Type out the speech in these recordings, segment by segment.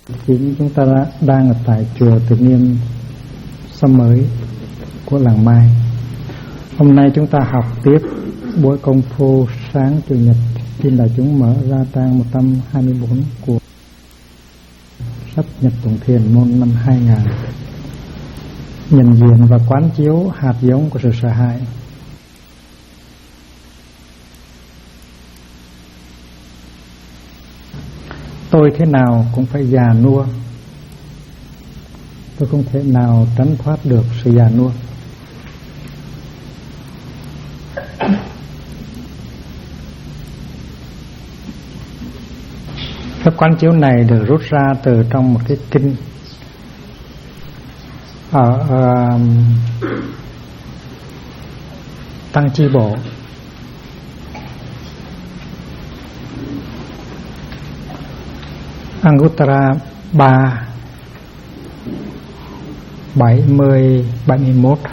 Chính chúng ta đang ở tại chùa Tự Nhiên Xóm Mới của làng Mai. Hôm nay chúng ta học tiếp buổi công phu sáng Chủ nhật. Xin đại chúng mở ra trang 124 của sách Nhật Tụng Thiền môn năm 2000. Nhận diện và quán chiếu hạt giống của sự sợ hãi. Tôi thế nào cũng phải già nua. Tôi không thể nào tránh thoát được sự già nua. Cái quán chiếu này được rút ra từ trong một cái kinh ở Tăng Chi Bộ. Anguttara 3 70-71.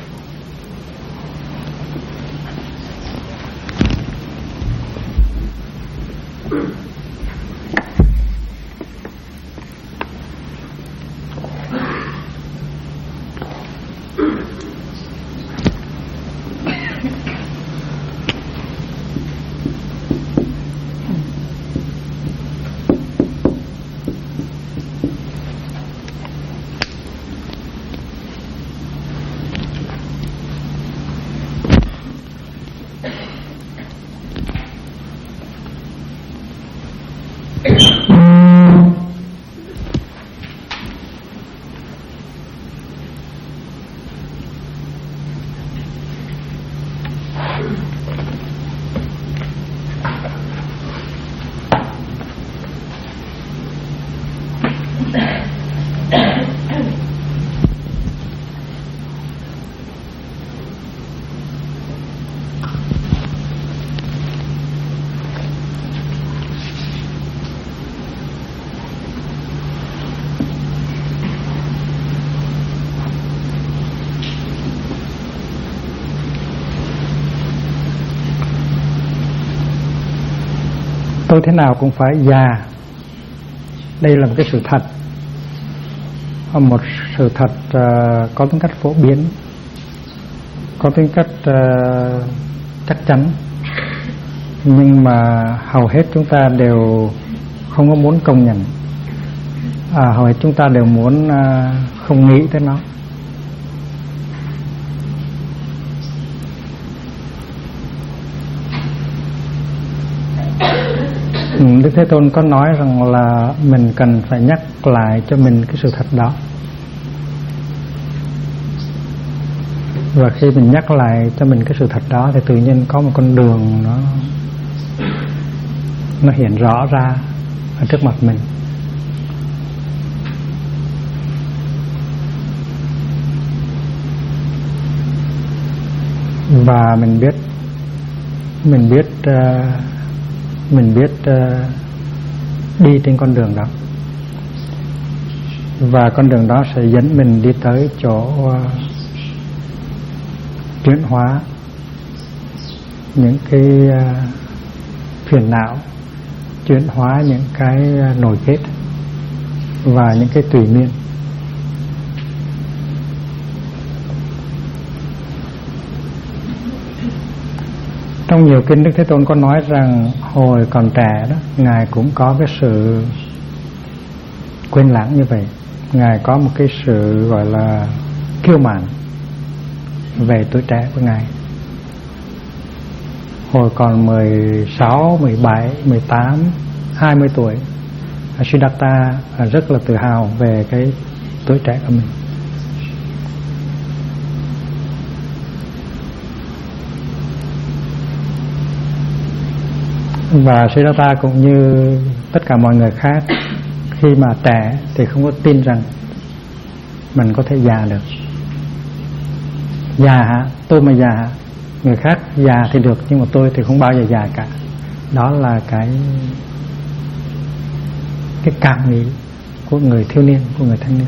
Tôi thế nào cũng phải già. Đây là một cái sự thật, một sự thật có tính cách phổ biến, có tính cách chắc chắn. Nhưng mà hầu hết chúng ta đều không có muốn công nhận. Hầu hết chúng ta đều muốn không nghĩ tới nó. Đức Thế Tôn có nói rằng là mình cần phải nhắc lại cho mình cái sự thật đó. Và khi mình nhắc lại cho mình cái sự thật đó thì tự nhiên có một con đường nó hiện rõ ra ở trước mặt mình. Và mình biết đi trên con đường đó. Và con đường đó sẽ dẫn mình đi tới chỗ chuyển hóa những cái phiền não, chuyển hóa những cái nổi kết và những cái tùy miên. Trong nhiều kinh Đức Thế Tôn có nói rằng hồi còn trẻ đó, Ngài cũng có cái sự quên lãng như vậy. Ngài có một cái sự gọi là kiêu mạn về tuổi trẻ của Ngài. Hồi còn 16, 17, 18, 20 tuổi, Siddhartha rất là tự hào về cái tuổi trẻ của mình. Và Siddhartha cũng như tất cả mọi người khác, khi mà trẻ thì không có tin rằng mình có thể già được. Già hả? Tôi mà già hả? Người khác già thì được, nhưng mà tôi thì không bao giờ già cả. Đó là cái cảm nghĩ của người thiếu niên, của người thanh niên.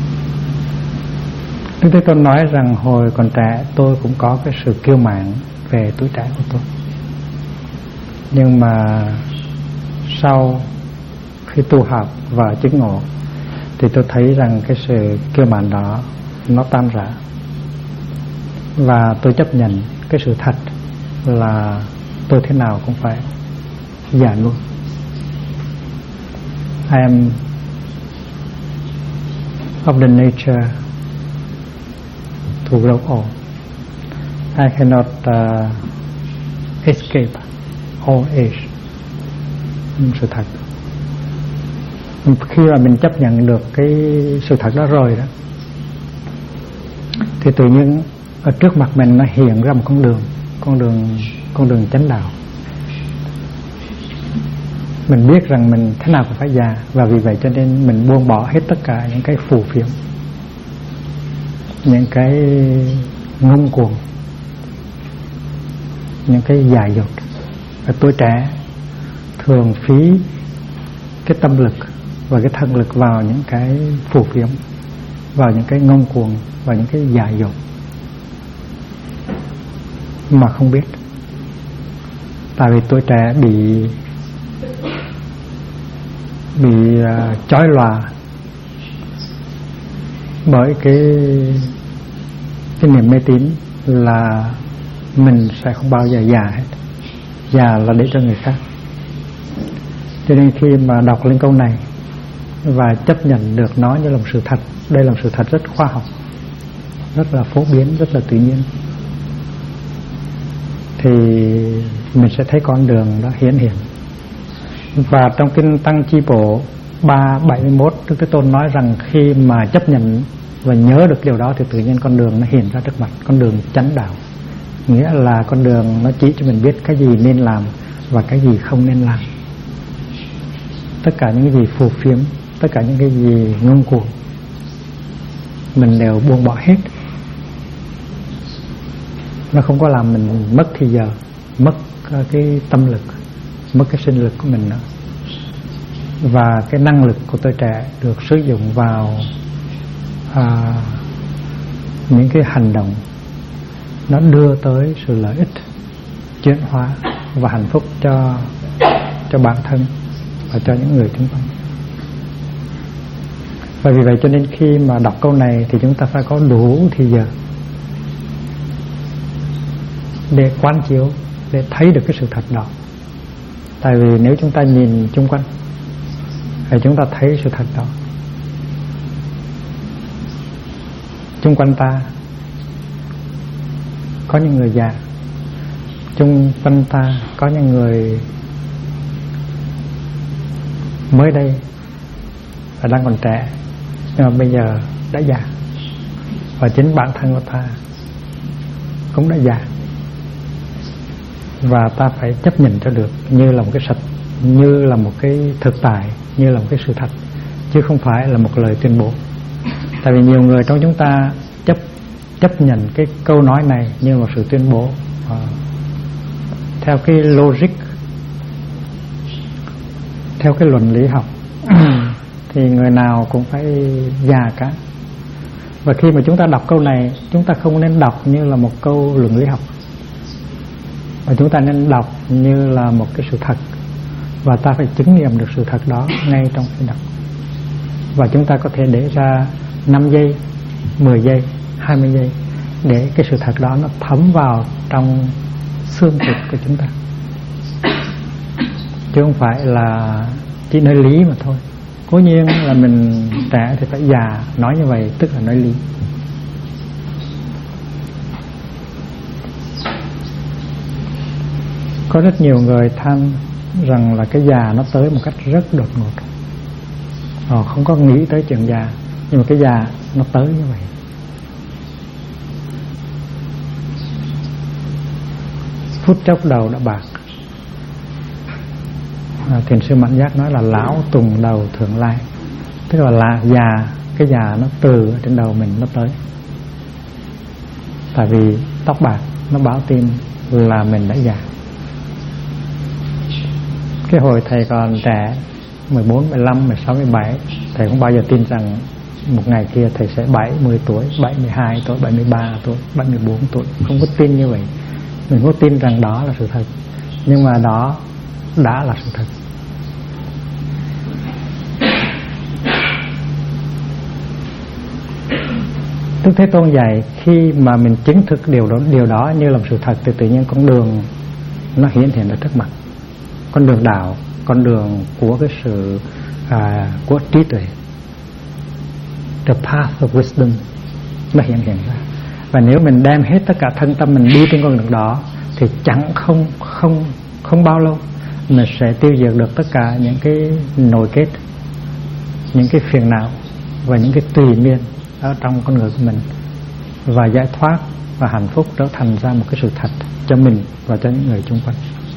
Đức Thế Tôn nói rằng hồi còn trẻ tôi cũng có cái sự kiêu mạn, về tuổi trẻ của tôi. Nhưng mà sau khi tu học và chứng ngộ thì tôi thấy rằng cái sự kiêu mạn đó nó tan rã, và tôi chấp nhận cái sự thật là tôi thế nào cũng phải già luôn. I am of the nature to grow old. I cannot escape old age. Sự thật. Khi mà mình chấp nhận được cái sự thật đó rồi đó, thì tự nhiên ở trước mặt mình nó hiện ra một con đường chánh đạo. Mình biết rằng mình thế nào cũng phải già, và vì vậy cho nên mình buông bỏ hết tất cả những cái phù phiếm, những cái ngông cuồng, những cái dại dột. Và tuổi trẻ thường phí cái tâm lực và cái thân lực vào những cái phù phiếm, vào những cái ngông cuồng, vào những cái dại dột mà không biết. Tại vì tuổi trẻ bị chói lòa bởi cái niềm mê tín là mình sẽ không bao giờ già hết, già là để cho người khác. Cho nên khi mà đọc lên câu này và chấp nhận được nó như là một sự thật, đây là một sự thật rất khoa học, rất là phổ biến, rất là tự nhiên, thì mình sẽ thấy con đường đó hiển hiện. Và trong kinh Tăng Chi Bộ 371, Đức Thế Tôn nói rằng khi mà chấp nhận và nhớ được điều đó thì tự nhiên con đường nó hiện ra trước mặt, con đường chánh đạo. Nghĩa là con đường nó chỉ cho mình biết cái gì nên làm và cái gì không nên làm. Tất cả những cái gì phù phiếm, tất cả những cái gì ngông cuồng, mình đều buông bỏ hết. Nó không có làm mình mất thì giờ, mất cái tâm lực, mất cái sinh lực của mình nữa. Và cái năng lực của tuổi trẻ được sử dụng vào những cái hành động nó đưa tới sự lợi ích, chuyển hóa và hạnh phúc cho bản thân và cho những người xung quanh. Và vì vậy cho nên khi mà đọc câu này thì chúng ta phải có đủ thì giờ để quán chiếu, để thấy được cái sự thật đó. Tại vì nếu chúng ta nhìn chung quanh thì chúng ta thấy sự thật đó. Chung quanh ta có những người già, chung quanh ta có những người mới đây và đang còn trẻ, nhưng mà bây giờ đã già. Và chính bản thân của ta cũng đã già. Và ta phải chấp nhận cho được như là một cái như là một cái thực tại, như là một cái sự thật, chứ không phải là một lời tuyên bố. Tại vì nhiều người trong chúng ta chấp nhận cái câu nói này như một sự tuyên bố theo cái logic, theo cái luận lý học thì người nào cũng phải già cả. Và khi mà chúng ta đọc câu này, chúng ta không nên đọc như là một câu luận lý học, mà chúng ta nên đọc như là một cái sự thật. Và ta phải chứng nghiệm được sự thật đó ngay trong khi đọc. Và chúng ta có thể để ra 5 giây, 10 giây, 20 giây để cái sự thật đó nó thấm vào trong xương thịt của chúng ta, chứ không phải là chỉ nói lý mà thôi. Cố nhiên là mình trẻ thì phải già, nói như vậy tức là nói lý. Có rất nhiều người than rằng là cái già nó tới một cách rất đột ngột. Họ không có nghĩ tới chuyện già, nhưng mà cái già nó tới như vậy. Phút chốc đầu đã bạc. Thiền sư Mạnh Giác nói là lão tùng đầu thượng lai, tức là già, cái già nó từ trên đầu mình nó tới. Tại vì tóc bạc nó báo tin là mình đã già. Cái hồi thầy còn trẻ 14, 15, 16, 17, thầy không bao giờ tin rằng một ngày kia thầy sẽ 70 tuổi, 72 tuổi, 73 tuổi, 74 tuổi. Không có tin như vậy. Mình có tin rằng đó là sự thật, nhưng mà đó đã là sự thật. Đức Thế Tôn dạy khi mà mình chứng thực điều đó như là một sự thật thì tự nhiên con đường nó hiển hiện ở trước mặt. Con đường đạo, con đường của cái sự của trí tuệ, the path of wisdom nó hiện ra. Và nếu mình đem hết tất cả thân tâm mình đi trên con đường đó thì không bao lâu mình sẽ tiêu diệt được tất cả những cái nội kết, những cái phiền não và những cái tùy miên ở trong con người của mình, và giải thoát và hạnh phúc trở thành ra một cái sự thật cho mình và cho những người chung quanh.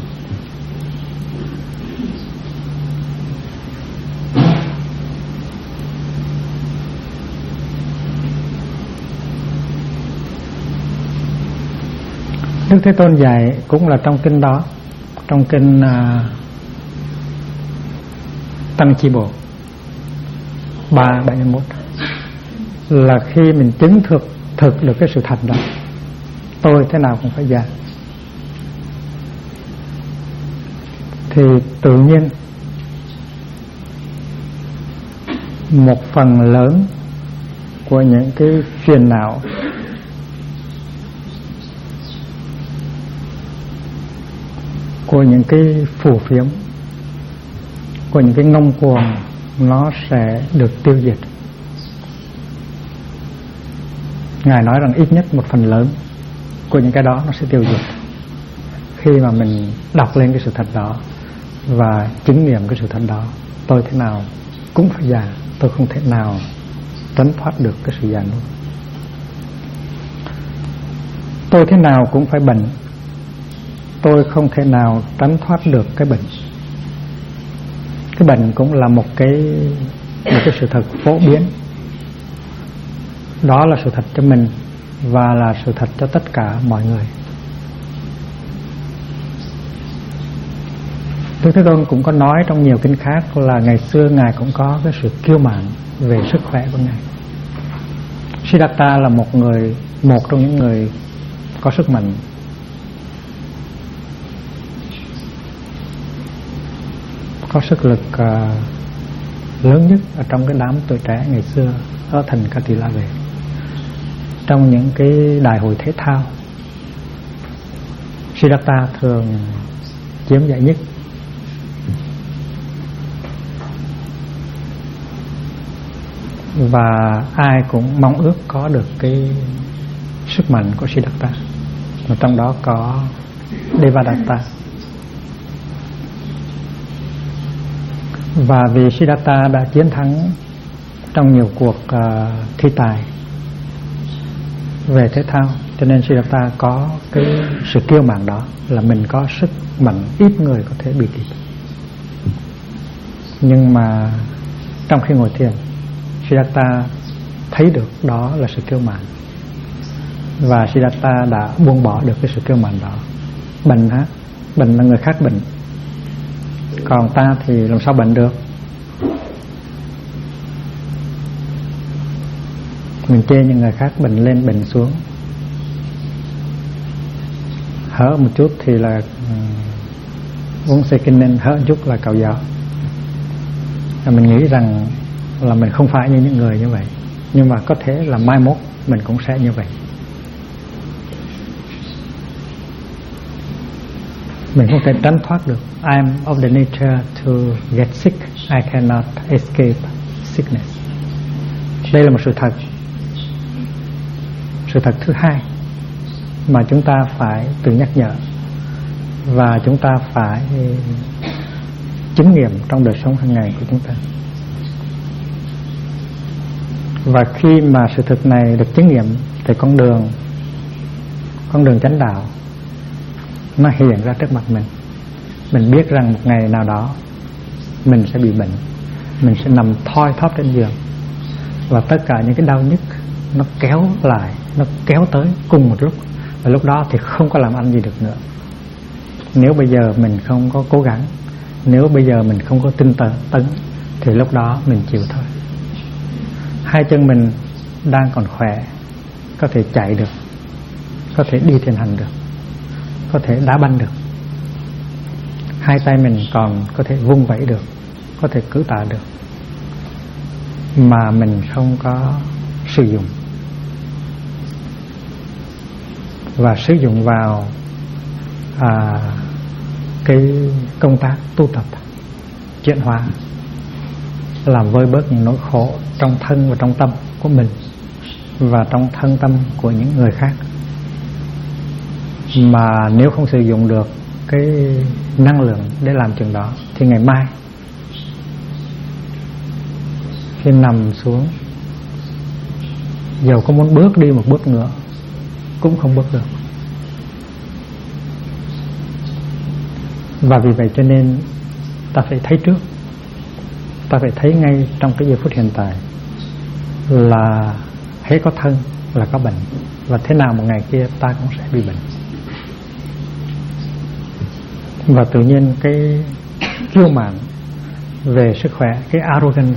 Đức Thế Tôn dạy cũng là trong kinh đó, trong kinh Tăng Chi Bộ 3:71, là khi mình chứng thực được cái sự thật đó, tôi thế nào cũng phải già, thì tự nhiên một phần lớn của những cái phiền não, của những cái phù phiếm, của những cái ngông cuồng, nó sẽ được tiêu diệt. Ngài nói rằng ít nhất một phần lớn của những cái đó nó sẽ tiêu diệt khi mà mình đọc lên cái sự thật đó và chứng nghiệm cái sự thật đó. Tôi thế nào cũng phải già, tôi không thể nào tránh thoát được cái sự già nua. Tôi thế nào cũng phải bệnh, tôi không thể nào tránh thoát được cái bệnh. Cái bệnh cũng là một cái sự thật phổ biến. Đó là sự thật cho mình và là sự thật cho tất cả mọi người. Đức Thế Tôn cũng có nói trong nhiều kinh khác là ngày xưa Ngài cũng có cái sự kiêu mạn về sức khỏe của Ngài. Siddhartha là một trong những người có sức mạnh, có sức lực lớn nhất ở trong cái đám tuổi trẻ ngày xưa ở thành Katilave. Trong những cái đại hội thể thao, Siddhartha thường chiếm giải nhất. Và ai cũng mong ước có được cái sức mạnh của Siddhartha, và trong đó có Devadatta. Và vì Siddhartha đã chiến thắng trong nhiều cuộc thi tài về thể thao, cho nên Siddhartha có cái sự kiêu mạn đó, là mình có sức mạnh ít người có thể bị kịp. Nhưng mà trong khi ngồi thiền, Siddhartha thấy được đó là sự kiêu mạn, và Siddhartha đã buông bỏ được cái sự kiêu mạn đó. Bệnh là người khác bệnh, còn ta thì làm sao bệnh được. Mình chê những người khác bệnh lên bệnh xuống, hở một chút thì là uống xe kinh nên, hở một chút là cạo gió. Mình nghĩ rằng là mình không phải như những người như vậy, nhưng mà có thể là mai mốt mình cũng sẽ như vậy. Mình không thể tránh thoát được. I'm of the nature to get sick. I cannot escape sickness. Đây là một sự thật. Sự thật thứ hai mà chúng ta phải tự nhắc nhở và chúng ta phải chứng nghiệm trong đời sống hàng ngày của chúng ta. Và khi mà sự thực này được chứng nghiệm thì con đường chánh đạo nó hiện ra trước mặt mình. Mình biết rằng một ngày nào đó mình sẽ bị bệnh, mình sẽ nằm thoi thóp trên giường, và tất cả những cái đau nhức nó kéo lại, nó kéo tới cùng một lúc, và lúc đó thì không có làm ăn gì được nữa. Nếu bây giờ mình không có cố gắng, nếu bây giờ mình không có tinh tấn, thì lúc đó mình chịu thôi. Hai chân mình đang còn khỏe, có thể chạy được, có thể đi thiền hành được, có thể đá banh được, hai tay mình còn có thể vung vẩy được, có thể cử tạ được, mà mình không có sử dụng, và sử dụng vào cái công tác tu tập chuyển hóa, làm vơi bớt những nỗi khổ trong thân và trong tâm của mình và trong thân tâm của những người khác. Mà nếu không sử dụng được cái năng lượng để làm chuyện đó thì ngày mai khi nằm xuống, dầu có muốn bước đi một bước nữa cũng không bước được. Và vì vậy cho nên ta phải thấy trước, ta phải thấy ngay trong cái giây phút hiện tại là hễ có thân là có bệnh, và thế nào một ngày kia ta cũng sẽ bị bệnh. Và tự nhiên cái kiêu mạn về sức khỏe, cái arrogance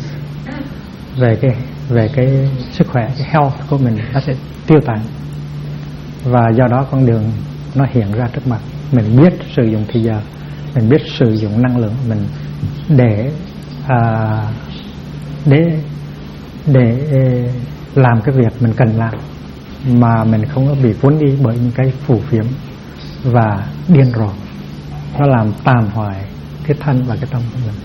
về cái sức khỏe, cái health của mình nó sẽ tiêu tán. Và do đó con đường nó hiện ra trước mặt. Mình biết sử dụng thời giờ, mình biết sử dụng năng lượng mình để làm cái việc mình cần làm, mà mình không có bị cuốn đi bởi những cái phù phiếm và điên rồ. Nó làm tàn hoại cái thân và cái tâm của mình.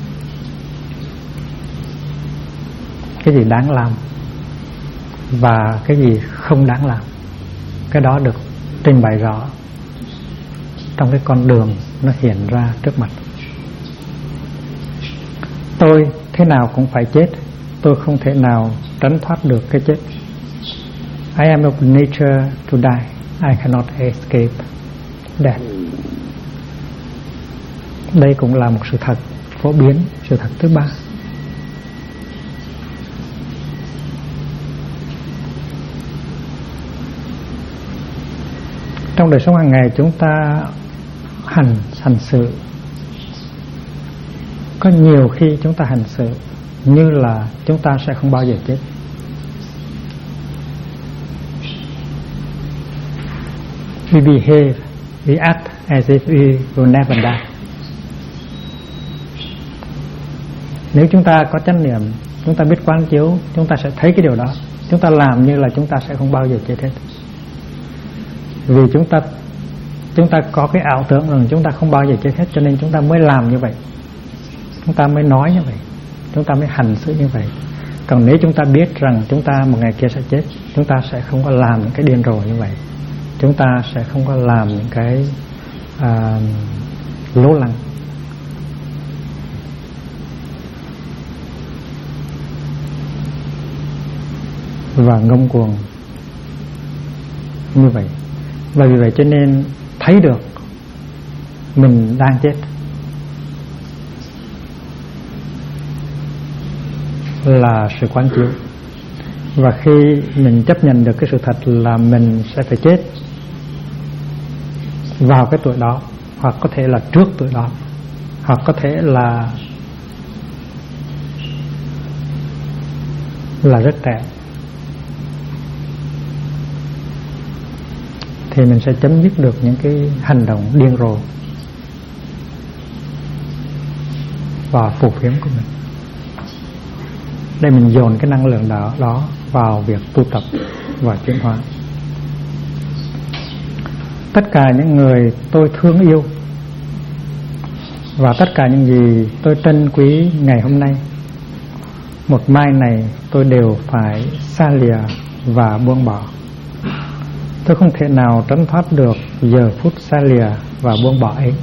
Cái gì đáng làm và cái gì không đáng làm, cái đó được trình bày rõ trong cái con đường nó hiện ra trước mặt. Tôi thế nào cũng phải chết, tôi không thể nào tránh thoát được cái chết. I am of nature to die, I cannot escape death. Đây cũng là một sự thật phổ biến, sự thật thứ ba. Trong đời sống hàng ngày chúng ta hành sự, có nhiều khi chúng ta hành sự như là chúng ta sẽ không bao giờ chết. We behave, we act as if we will never die. Nếu chúng ta có chánh niệm, chúng ta biết quán chiếu, chúng ta sẽ thấy cái điều đó. Chúng ta làm như là chúng ta sẽ không bao giờ chết hết. Vì chúng ta có cái ảo tưởng rằng chúng ta không bao giờ chết hết, cho nên chúng ta mới làm như vậy, chúng ta mới nói như vậy, chúng ta mới hành xử như vậy. Còn nếu chúng ta biết rằng chúng ta một ngày kia sẽ chết, chúng ta sẽ không có làm những cái điên rồ như vậy, chúng ta sẽ không có làm những cái lố lăng. Và ngông cuồng như vậy. Và vì vậy cho nên thấy được mình đang chết là sự quán chiếu. Và khi mình chấp nhận được cái sự thật là mình sẽ phải chết vào cái tuổi đó, hoặc có thể là trước tuổi đó, hoặc có thể là rất trẻ, thì mình sẽ chấm dứt được những cái hành động điên rồ và phù phiếm của mình. Để mình dồn cái năng lượng đó vào việc tu tập và chuyển hóa. Tất cả những người tôi thương yêu và tất cả những gì tôi trân quý ngày hôm nay, một mai này tôi đều phải xa lìa và buông bỏ. Tôi không thể nào tránh thoát được giờ phút xa lìa và buông bỏ ấy.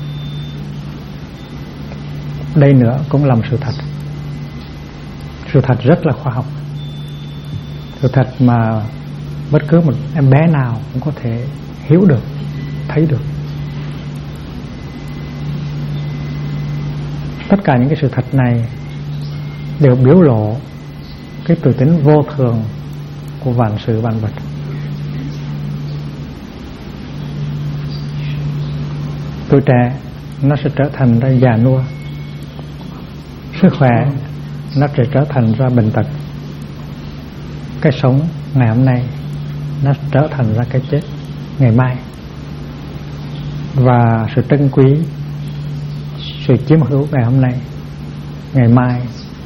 Đây nữa cũng là một sự thật. Sự thật rất là khoa học. Sự thật mà bất cứ một em bé nào cũng có thể hiểu được, thấy được. Tất cả những cái sự thật này đều biểu lộ cái tự tính vô thường của vạn sự vạn vật. Tuổi trẻ nó sẽ trở thành ra già nua, sức khỏe nó sẽ trở thành ra bệnh tật, cái sống ngày hôm nay nó trở thành ra cái chết ngày mai. Và sự trân quý, sự chiếm hữu ngày hôm nay, ngày mai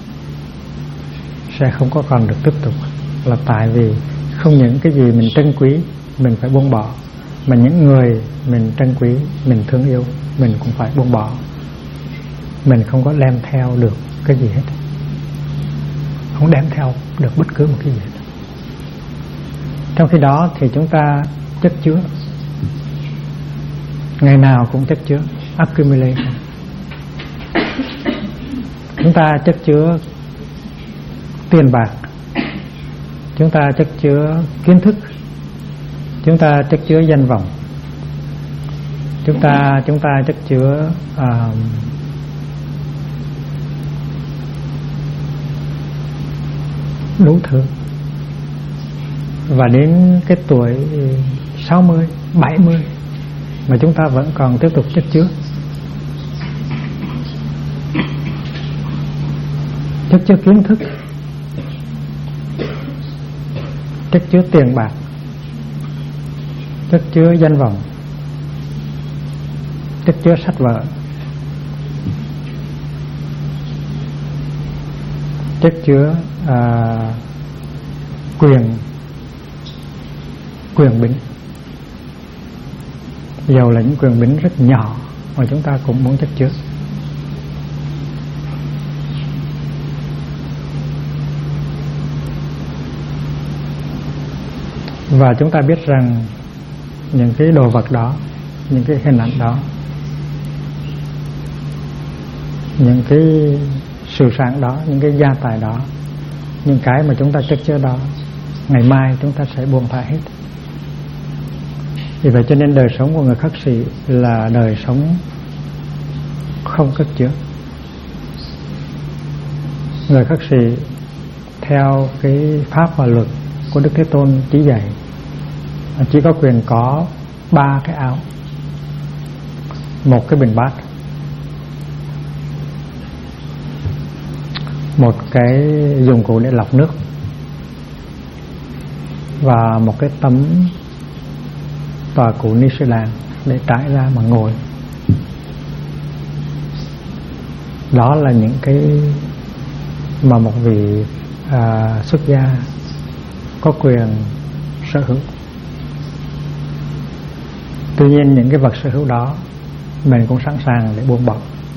sẽ không có còn được tiếp tục, là tại vì không những cái gì mình trân quý mình phải buông bỏ, mà những người mình trân quý, mình thương yêu, mình cũng phải buông bỏ. Mình không có đem theo được cái gì hết, không đem theo được bất cứ một cái gì hết. Trong khi đó thì chúng ta chất chứa, ngày nào cũng chất chứa, accumulation. Chúng ta chất chứa tiền bạc, chúng ta chất chứa kiến thức, chúng ta chất chứa danh vọng, chúng ta chất chứa đủ thứ. Và đến cái tuổi 60, 70 mà chúng ta vẫn còn tiếp tục chất chứa. Chất chứa kiến thức, chất chứa tiền bạc, chất chứa danh vọng, chất chứa sách vở, chất chứa quyền bính. Dầu là những quyền bính rất nhỏ mà chúng ta cũng muốn chất chứa. Và chúng ta biết rằng những cái đồ vật đó, những cái hình ảnh đó, những cái sự sản đó, những cái gia tài đó, những cái mà chúng ta chất chứa đó, ngày mai chúng ta sẽ buông thả hết. Vì vậy cho nên đời sống của người khất sĩ là đời sống không cất chứa. Người khất sĩ theo cái pháp và luật của Đức Thế Tôn chỉ dạy chỉ có quyền có 3 cái áo, một cái bình bát, một cái dụng cụ để lọc nước, và một cái tấm tòa cụ Ni Sư Đàn để trải ra mà ngồi. Đó là những cái mà một vị xuất gia có quyền sở hữu. Tuy nhiên những cái vật sở hữu đó mình cũng sẵn sàng để buông bỏ.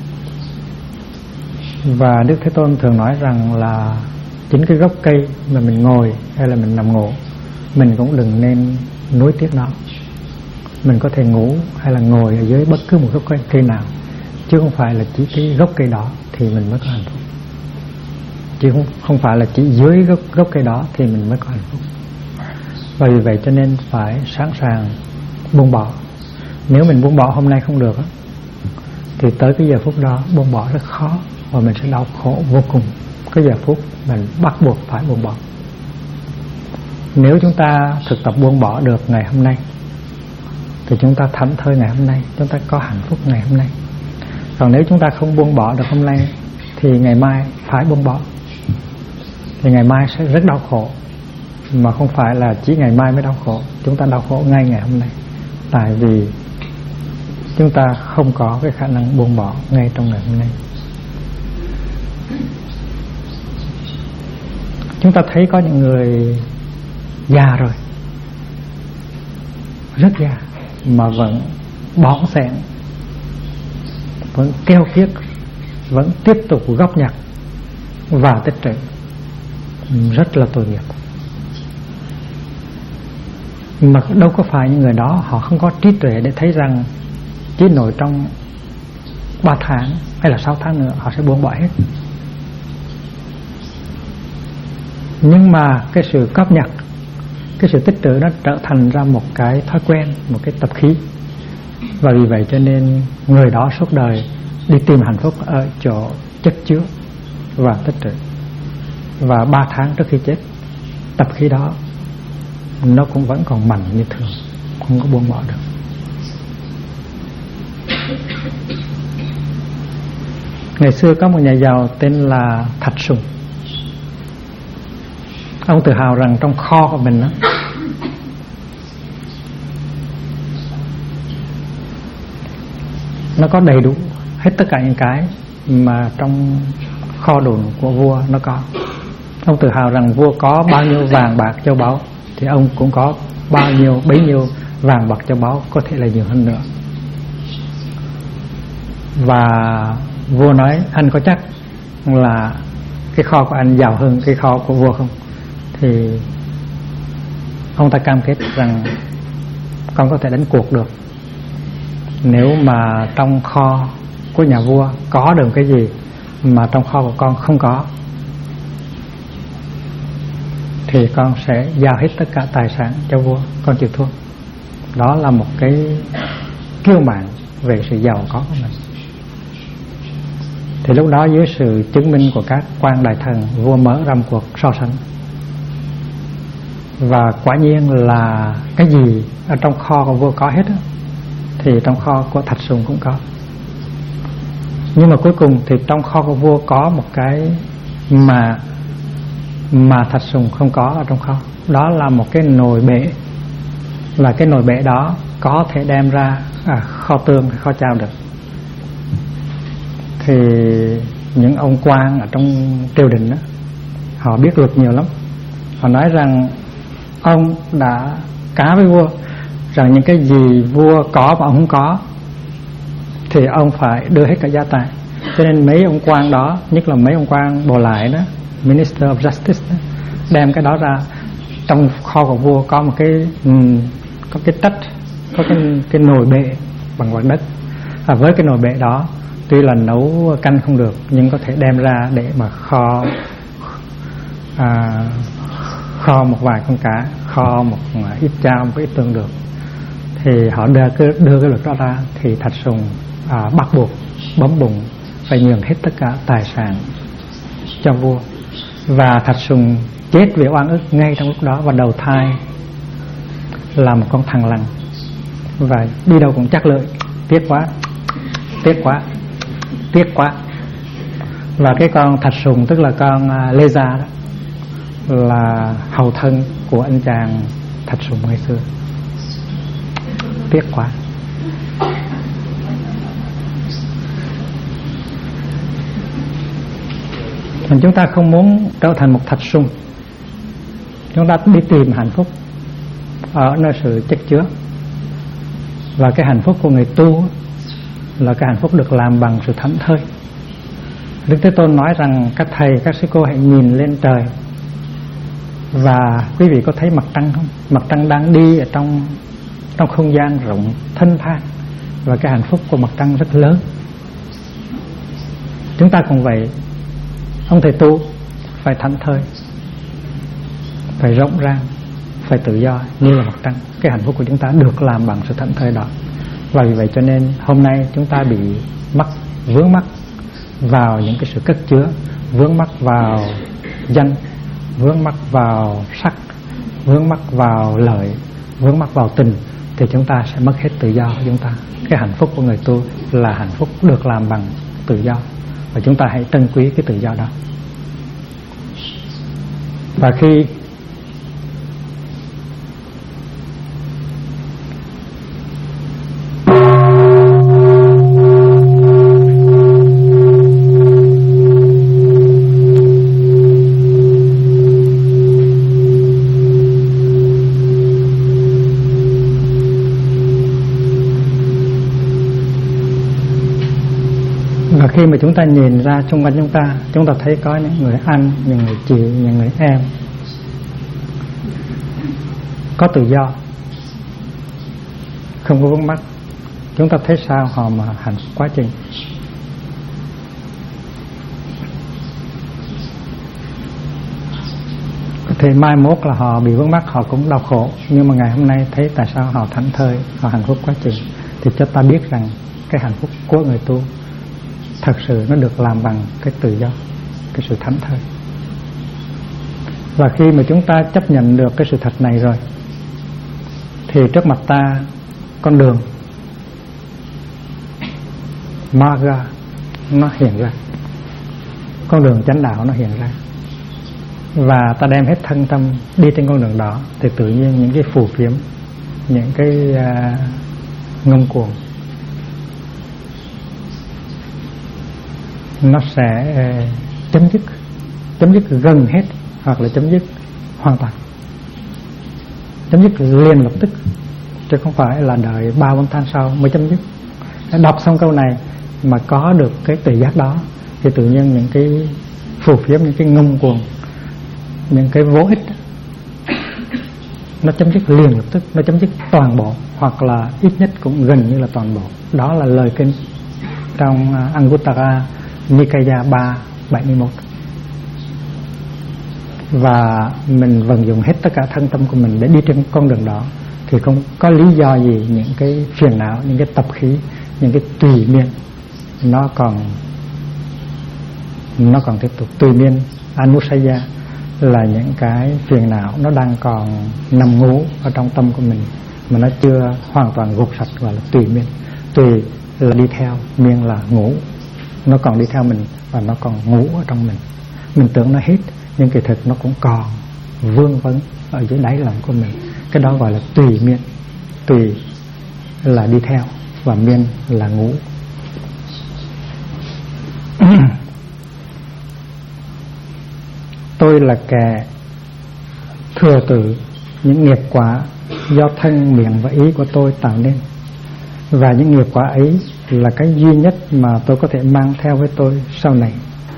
Và Đức Thế Tôn thường nói rằng là chính cái gốc cây mà mình ngồi hay là mình nằm ngủ, mình cũng đừng nên nuối tiếc nó. Mình có thể ngủ hay là ngồi ở dưới bất cứ một gốc cây nào, chứ không phải là chỉ cái gốc cây đó thì mình mới có hạnh phúc, chứ không phải là chỉ dưới gốc cây đó thì mình mới có hạnh phúc. Và vì vậy cho nên phải sẵn sàng buông bỏ. Nếu mình buông bỏ hôm nay không được thì tới cái giờ phút đó buông bỏ rất khó, và mình sẽ đau khổ vô cùng. Cái giờ phút mình bắt buộc phải buông bỏ. Nếu chúng ta thực tập buông bỏ được ngày hôm nay thì chúng ta thảnh thơi ngày hôm nay, chúng ta có hạnh phúc ngày hôm nay. Còn nếu chúng ta không buông bỏ được hôm nay thì ngày mai phải buông bỏ, thì ngày mai sẽ rất đau khổ. Mà không phải là chỉ ngày mai mới đau khổ, chúng ta đau khổ ngay ngày hôm nay, tại vì chúng ta không có cái khả năng buông bỏ ngay trong ngày hôm nay. Chúng ta thấy có những người già rồi, rất già, mà vẫn bỏng sẻn, vẫn keo kiết, vẫn tiếp tục góp nhặt và tích trữ, rất là tội nghiệp. Mà đâu có phải những người đó họ không có trí tuệ để thấy rằng chỉ nổi trong 3 tháng hay là 6 tháng nữa họ sẽ buông bỏ hết. Nhưng mà cái sự góp nhặt, cái sự tích trữ nó trở thành ra một cái thói quen, một cái tập khí. Và vì vậy cho nên người đó suốt đời đi tìm hạnh phúc ở chỗ chất chứa và tích trữ. Và 3 tháng trước khi chết, tập khí đó nó cũng vẫn còn mạnh như thường, không có buông bỏ được. Ngày xưa có một nhà giàu tên là Thạch Sùng. Ông tự hào rằng trong kho của mình nó có đầy đủ hết tất cả những cái mà trong kho đồn của vua nó có. Ông tự hào rằng vua có bao nhiêu vàng bạc châu báu thì ông cũng có bao nhiêu bấy nhiêu vàng bạc châu báu, có thể là nhiều hơn nữa. Và vua nói anh có chắc là cái kho của anh giàu hơn cái kho của vua không? Thì ông ta cam kết rằng con có thể đánh cuộc được. Nếu mà trong kho của nhà vua có được cái gì mà trong kho của con không có thì con sẽ giao hết tất cả tài sản cho vua, con chịu thua. Đó là một cái kiêu mạn về sự giàu có của mình. Thì lúc đó dưới sự chứng minh của các quan đại thần, vua mở ra một cuộc so sánh. Và quả nhiên là cái gì ở trong kho của vua có hết á, thì trong kho của Thạch Sùng cũng có. Nhưng mà cuối cùng thì trong kho của vua có một cái mà Thạch Sùng không có ở trong kho. Đó là một cái nồi bể. Và cái nồi bể đó có thể đem ra kho tương, kho chao được. Thì những ông quan ở trong triều đình đó, họ biết luật nhiều lắm. Họ nói rằng ông đã cá với vua rằng những cái gì vua có mà ông không có thì ông phải đưa hết cả gia tài. Cho nên mấy ông quan đó, nhất là mấy ông quan bò lại đó, Minister of Justice đó, đem cái đó ra. Trong kho của vua có một có cái tách, có cái nồi bể bằng vật đất. Với cái nồi bể đó, tuy là nấu canh không được nhưng có thể đem ra để mà kho một vài con cá, kho một ít chao, một ít tương được. Thì họ đưa cái luật đó ra thì Thạch Sùng bắt buộc bấm bụng phải nhường hết tất cả tài sản cho vua. Và Thạch Sùng chết vì oan ức ngay trong lúc đó, và đầu thai là một con thằn lằn và đi đâu cũng chắc lợi. Tiếc quá, tiếc quá, tiếc quá. Và cái con Thạch Sùng tức là con Lê Gia đó, là hậu thân của anh chàng Thạch Sùng ngày xưa. Tiếc quá. Mình chúng ta không muốn trở thành một Thạch Sùng. Chúng ta đi tìm hạnh phúc ở nơi sự chất chứa. Và cái hạnh phúc của người tu là cái hạnh phúc được làm bằng sự thảnh thơi. Đức Thế Tôn nói rằng các thầy, các sư cô hãy nhìn lên trời. Và quý vị có thấy mặt trăng không? Mặt trăng đang đi ở trong không gian rộng thanh thang. Và cái hạnh phúc của mặt trăng rất lớn. Chúng ta cũng vậy. Ông thầy tu phải thảnh thơi, phải rộng ràng, phải tự do như là mặt trăng. Cái hạnh phúc của chúng ta được làm bằng sự thảnh thơi đó. Và vì vậy cho nên hôm nay chúng ta bị vướng mắc vào những cái sự cất chứa, vướng mắc vào danh, vướng mắc vào sắc, vướng mắc vào lợi, vướng mắc vào tình, thì chúng ta sẽ mất hết tự do của chúng ta. Cái hạnh phúc của người tu là hạnh phúc được làm bằng tự do, và chúng ta hãy trân quý cái tự do đó. Và khi khi mà chúng ta nhìn ra xung quanh chúng ta thấy có những người anh, những người chị, những người em có tự do, không có vướng mắc. Chúng ta thấy sao họ mà hạnh phúc quá chừng. Thì mai mốt là họ bị vướng mắc, họ cũng đau khổ. Nhưng mà ngày hôm nay thấy tại sao họ thảnh thơi, họ hạnh phúc quá chừng. Thì cho ta biết rằng cái hạnh phúc của người tu thật sự nó được làm bằng cái tự do, cái sự thảnh thơi. Và khi mà chúng ta chấp nhận được cái sự thật này rồi thì trước mặt ta con đường Marga nó hiện ra, con đường chánh đạo nó hiện ra. Và ta đem hết thân tâm đi trên con đường đó thì tự nhiên những cái phù phiếm, những cái ngông cuồng nó sẽ chấm dứt gần hết, hoặc là chấm dứt hoàn toàn, chấm dứt liền lập tức, chứ không phải là đợi 3-4 tháng sau mới chấm dứt. Đọc xong câu này mà có được cái tự giác đó thì tự nhiên những cái phù phiếm, những cái ngông cuồng, những cái vô ích nó chấm dứt liền lập tức, nó chấm dứt toàn bộ, hoặc là ít nhất cũng gần như là toàn bộ. Đó là lời kinh trong Anguttara Nikaya 3/71. Và mình vận dụng hết tất cả thân tâm của mình để đi trên con đường đó thì không có lý do gì những cái phiền não, những cái tập khí, những cái tùy miên nó còn tiếp tục. Tùy miên anusaya là những cái phiền não nó đang còn nằm ngủ ở trong tâm của mình mà nó chưa hoàn toàn gột sạch, gọi là tùy miên. Tùy là đi theo, miên là ngủ, nó còn đi theo mình và nó còn ngủ ở trong mình. Mình tưởng nó hết nhưng kỳ thực nó cũng còn vương vấn ở dưới đáy lòng của mình. Cái đó gọi là tùy miên. Tùy là đi theo và miên là ngủ. Tôi là kẻ thừa tự những nghiệp quả do thân, miệng và ý của tôi tạo nên, và những nghiệp quả ấy là cái duy nhất mà tôi có thể mang theo với tôi sau này.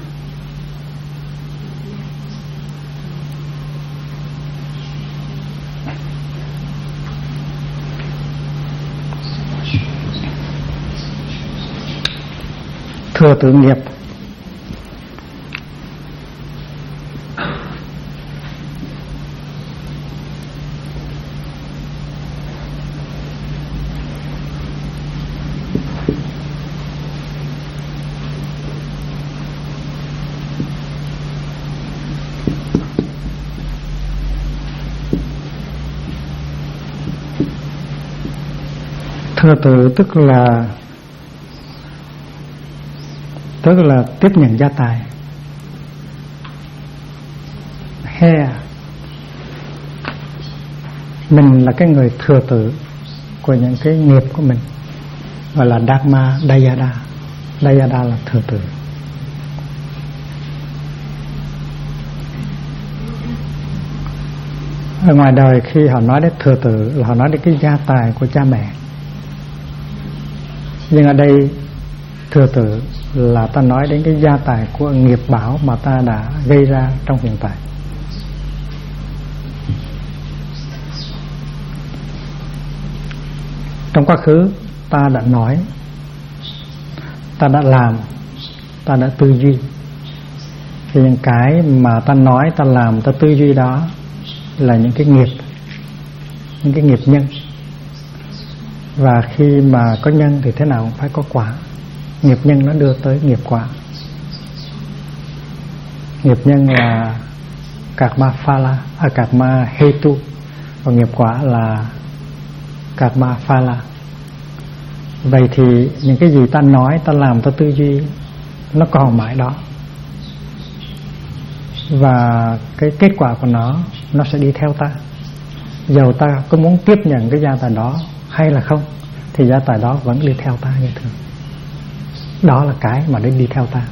Thừa tự nghiệp thừa tự tức là tiếp nhận gia tài. Mình là cái người thừa tự của những cái nghiệp của mình, gọi là Dharma Dayada. Dayada là thừa tự. Ở ngoài đời khi họ nói đến thừa tự là họ nói đến cái gia tài của cha mẹ, nhưng ở đây thừa tự là ta nói đến cái gia tài của nghiệp báo mà ta đã gây ra trong hiện tại. Trong quá khứ ta đã nói, ta đã làm, ta đã tư duy. Thì những cái mà ta nói, ta làm, ta tư duy đó là những cái nghiệp, những cái nghiệp nhân. Và khi mà có nhân thì thế nào cũng phải có quả. Nghiệp nhân nó đưa tới nghiệp quả. Nghiệp nhân là karma phala, karma hetu, và nghiệp quả là karma phala. Vậy thì những cái gì ta nói, ta làm, ta tư duy nó còn mãi đó, và cái kết quả của nó sẽ đi theo ta. Dầu ta có muốn tiếp nhận cái gia tài đó hay là không thì gia tài đó vẫn đi theo ta như thường. Đó là cái mà đi theo ta.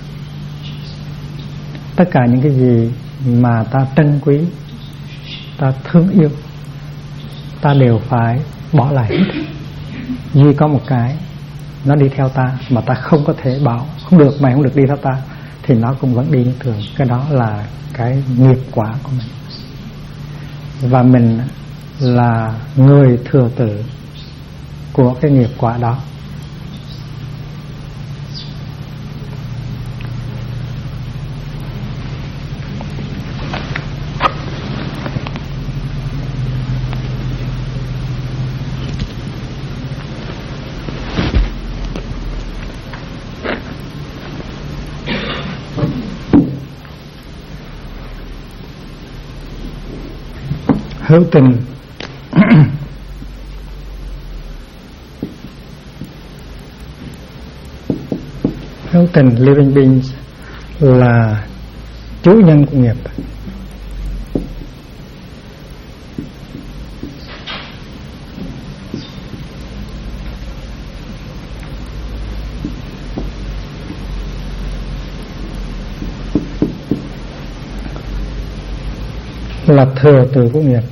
Tất cả những cái gì mà ta trân quý, ta thương yêu, ta đều phải bỏ lại hết. Duy có một cái nó đi theo ta mà ta không có thể bảo không được, mày không được đi theo ta, thì nó cũng vẫn đi như thường. Cái đó là cái nghiệp quả của mình. Và mình là người thừa tự của cái nghiệp quả đó. Hữu tình hữu tình living beings là chủ nhân của nghiệp. là thừa từ của nghiệp.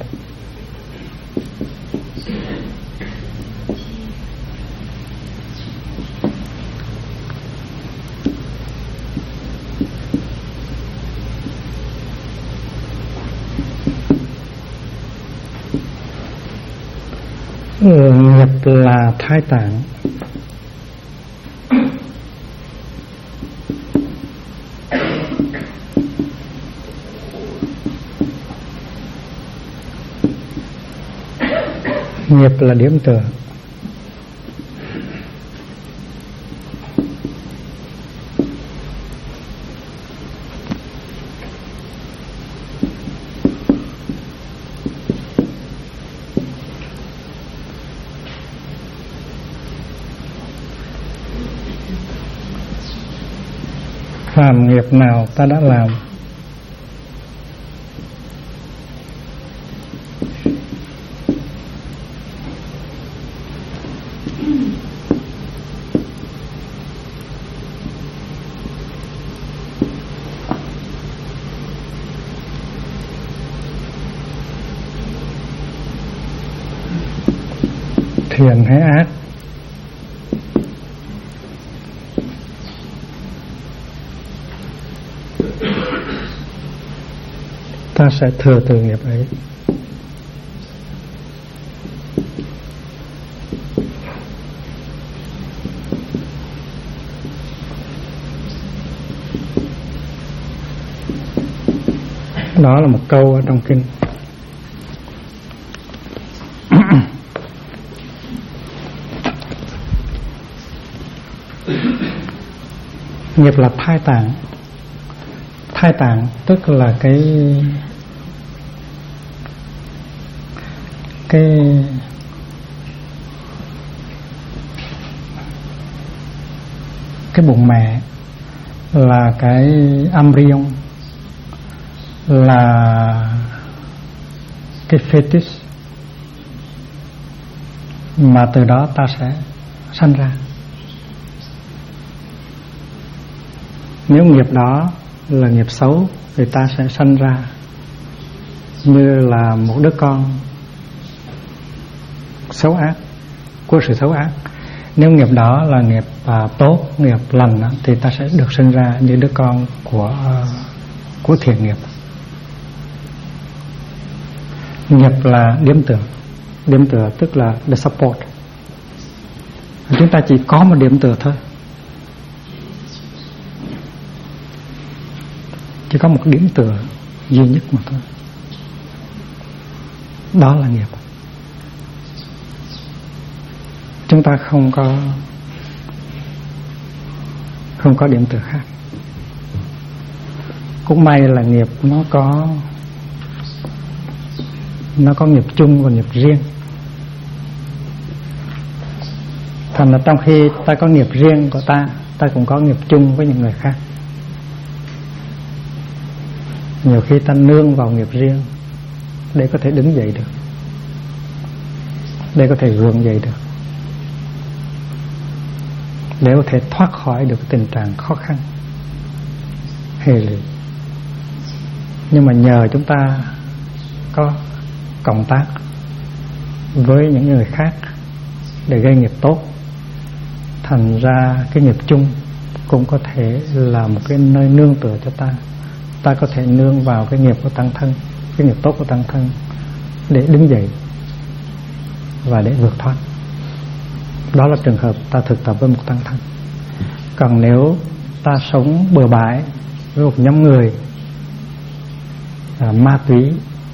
Nghiệp là thai tạng. Nghiệp là điểm tựa. Phàm nghiệp nào ta đã làm thiện hay ác, ta sẽ thừa từ nghiệp ấy. Đó là một câu ở trong kinh. Nghiệp là thai tạng. Thai tạng tức là cái bụng mẹ, là cái embryon, là cái fetus mà từ đó ta sẽ sanh ra. Nếu nghiệp đó là nghiệp xấu thì ta sẽ sanh ra như là một đứa con xấu ác, của sự xấu ác. Nếu nghiệp đó là nghiệp tốt, nghiệp lành thì ta sẽ được sinh ra như đứa con của thiện nghiệp. Nghiệp là điểm tựa. Điểm tựa tức là the support. Chúng ta chỉ có một điểm tựa thôi, chỉ có một điểm tựa duy nhất mà thôi. Đó là nghiệp. Chúng ta không có điểm tựa khác. Cũng may là nghiệp nó có nghiệp chung và nghiệp riêng. Thành là trong khi ta có nghiệp riêng của ta cũng có nghiệp chung với những người khác. Nhiều khi ta nương vào nghiệp riêng để có thể đứng dậy được, để có thể gượng dậy được, để có thể thoát khỏi được tình trạng khó khăn, hệ lụy. Nhưng mà nhờ chúng ta có cộng tác với những người khác để gây nghiệp tốt, thành ra cái nghiệp chung cũng có thể là một cái nơi nương tựa cho ta. Ta có thể nương vào cái nghiệp của tăng thân, cái nghiệp tốt của tăng thân để đứng dậy và để vượt thoát. Đó là trường hợp ta thực tập với một tăng thân. Còn nếu ta sống bừa bãi với một nhóm người ma túy,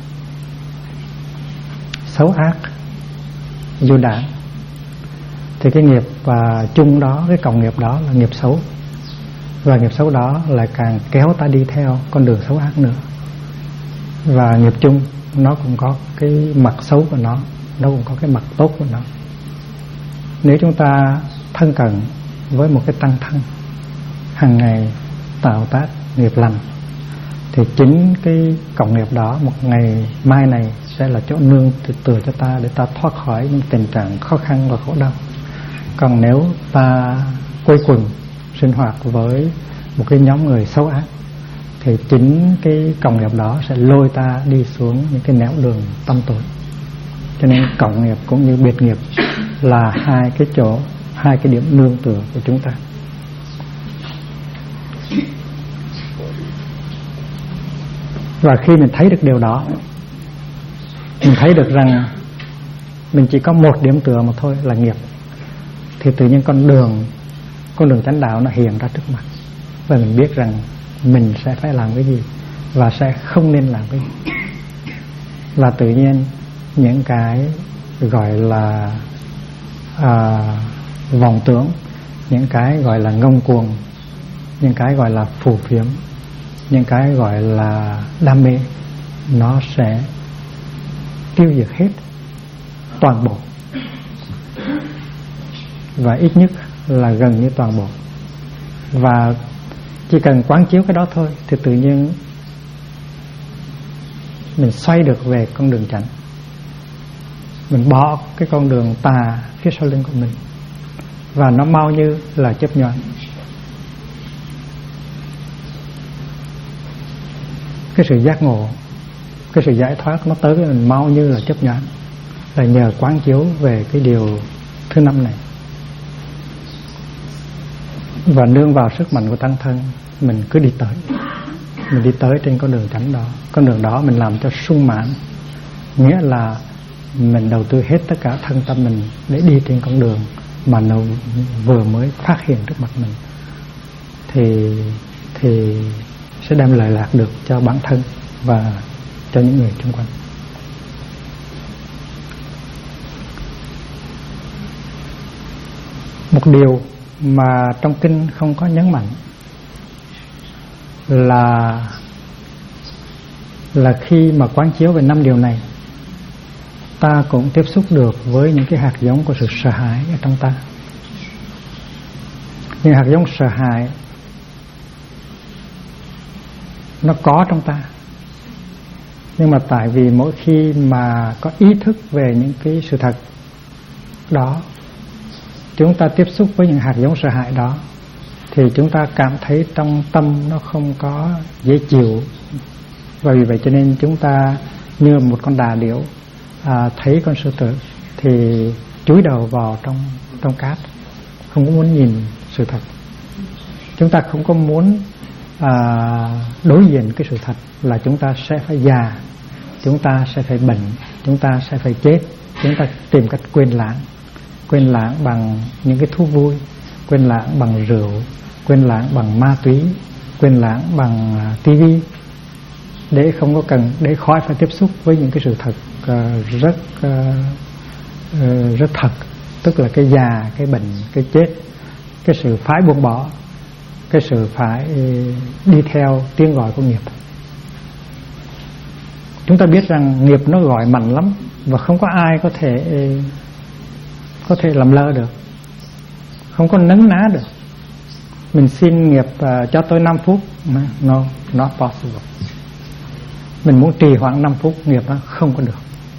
xấu ác, du đảng, thì cái nghiệp chung đó, cái cộng nghiệp đó là nghiệp xấu. Và nghiệp xấu đó lại càng kéo ta đi theo con đường xấu ác nữa. Và nghiệp chung nó cũng có cái mặt xấu của nó cũng có cái mặt tốt của nó. Nếu chúng ta thân cận với một cái tăng thân, hàng ngày tạo tác nghiệp lành, thì chính cái cộng nghiệp đó một ngày mai này sẽ là chỗ nương tựa cho ta để ta thoát khỏi những tình trạng khó khăn và khổ đau. Còn nếu ta quây quần sinh hoạt với một cái nhóm người xấu ác thì chính cái cộng nghiệp đó sẽ lôi ta đi xuống những cái nẻo đường tăm tối. Cho nên cộng nghiệp cũng như biệt nghiệp là hai cái chỗ, hai cái điểm nương tựa của chúng ta. Và khi mình thấy được điều đó, mình thấy được rằng mình chỉ có một điểm tựa mà thôi là nghiệp, thì tự nhiên con đường chánh đạo nó hiện ra trước mặt. Và mình biết rằng mình sẽ phải làm cái gì và sẽ không nên làm cái gì. Và tự nhiên những cái gọi là vọng tưởng, những cái gọi là ngông cuồng, những cái gọi là phù phiếm, những cái gọi là đam mê, nó sẽ tiêu diệt hết toàn bộ, và ít nhất là gần như toàn bộ. Và chỉ cần quán chiếu cái đó thôi thì tự nhiên mình xoay được về con đường chánh. Mình bỏ cái con đường tà phía sau lưng của mình, và nó mau như là chớp nhoáng. Cái sự giác ngộ, cái sự giải thoát nó tới với mình mau như là chớp nhoáng, là nhờ quán chiếu về cái điều thứ 5 này. Và nương vào sức mạnh của tăng thân, mình cứ đi tới. Mình đi tới trên con đường chánh đó. Con đường đó mình làm cho sung mãn, nghĩa là mình đầu tư hết tất cả thân tâm mình để đi trên con đường mà nó vừa mới phát hiện trước mặt mình, thì sẽ đem lợi lạc được cho bản thân và cho những người xung quanh. Một điều mà trong kinh không có nhấn mạnh là khi mà quán chiếu về 5 điều này, ta cũng tiếp xúc được với những cái hạt giống của sự sợ hãi ở trong ta. Những hạt giống sợ hãi nó có trong ta, nhưng mà tại vì mỗi khi mà có ý thức về những cái sự thật đó, chúng ta tiếp xúc với những hạt giống sợ hãi đó, thì chúng ta cảm thấy trong tâm nó không có dễ chịu. Và vì vậy cho nên chúng ta như một con đà điểu thấy con sư tử thì chúi đầu vào trong cát, không có muốn nhìn sự thật. Chúng ta không có muốn đối diện cái sự thật là chúng ta sẽ phải già, chúng ta sẽ phải bệnh, chúng ta sẽ phải chết. Chúng ta tìm cách quên lãng bằng những cái thú vui, quên lãng bằng rượu, quên lãng bằng ma túy, quên lãng bằng tivi, để không có cần, để khỏi phải tiếp xúc với những cái sự thật rất thật, tức là cái già, cái bệnh, cái chết, cái sự phải buông bỏ, cái sự phải đi theo tiếng gọi của nghiệp. Chúng ta biết rằng nghiệp nó gọi mạnh lắm, và không có ai có thể làm lơ được, không có nấn ná được. Mình xin nghiệp cho tôi 5 phút, no, not possible. Mình muốn trì hoãn 5 phút, nghiệp nó không có được.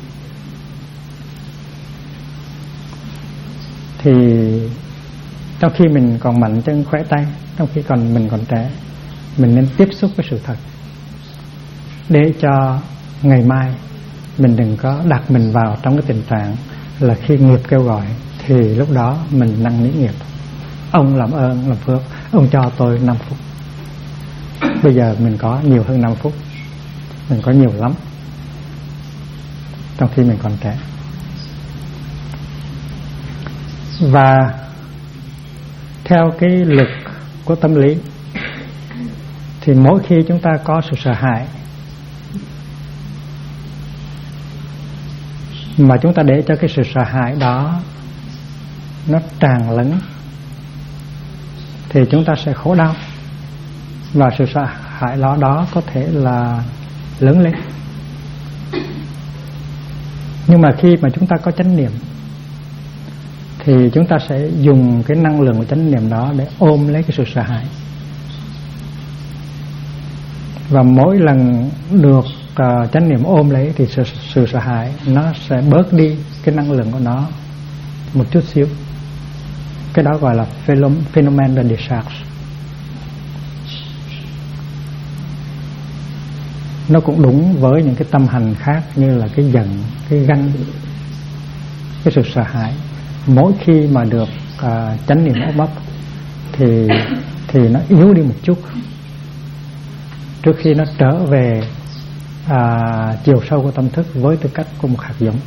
Thì trong khi mình còn mạnh chân khỏe tay, trong khi mình còn trẻ, mình nên tiếp xúc với sự thật, để cho ngày mai mình đừng có đặt mình vào trong cái tình trạng là khi nghiệp kêu gọi thì lúc đó mình năn nỉ nghiệp. Ông làm ơn làm phước, ông cho tôi 5 phút. Bây giờ mình có nhiều hơn 5 phút, mình có nhiều lắm, trong khi mình còn trẻ. Và theo cái lực của tâm lý, thì mỗi khi chúng ta có sự sợ hãi mà chúng ta để cho cái sự sợ hãi đó nó tràn lẫn, thì chúng ta sẽ khổ đau. Và sự sợ hãi đó có thể là lớn lên. Nhưng mà khi mà chúng ta có chánh niệm, thì chúng ta sẽ dùng cái năng lượng của chánh niệm đó để ôm lấy cái sự sợ hãi. Và mỗi lần được chánh niệm ôm lấy thì sự sợ hãi nó sẽ bớt đi cái năng lượng của nó một chút xíu. Cái đó gọi là phenomenon de décharge. nó cũng đúng với những cái tâm hành khác như là cái giận, cái ganh, cái sự sợ hãi. Mỗi khi mà được chánh niệm ôm ấp thì nó yếu đi một chút trước khi nó trở về chiều sâu của tâm thức với tư cách của một hạt giống.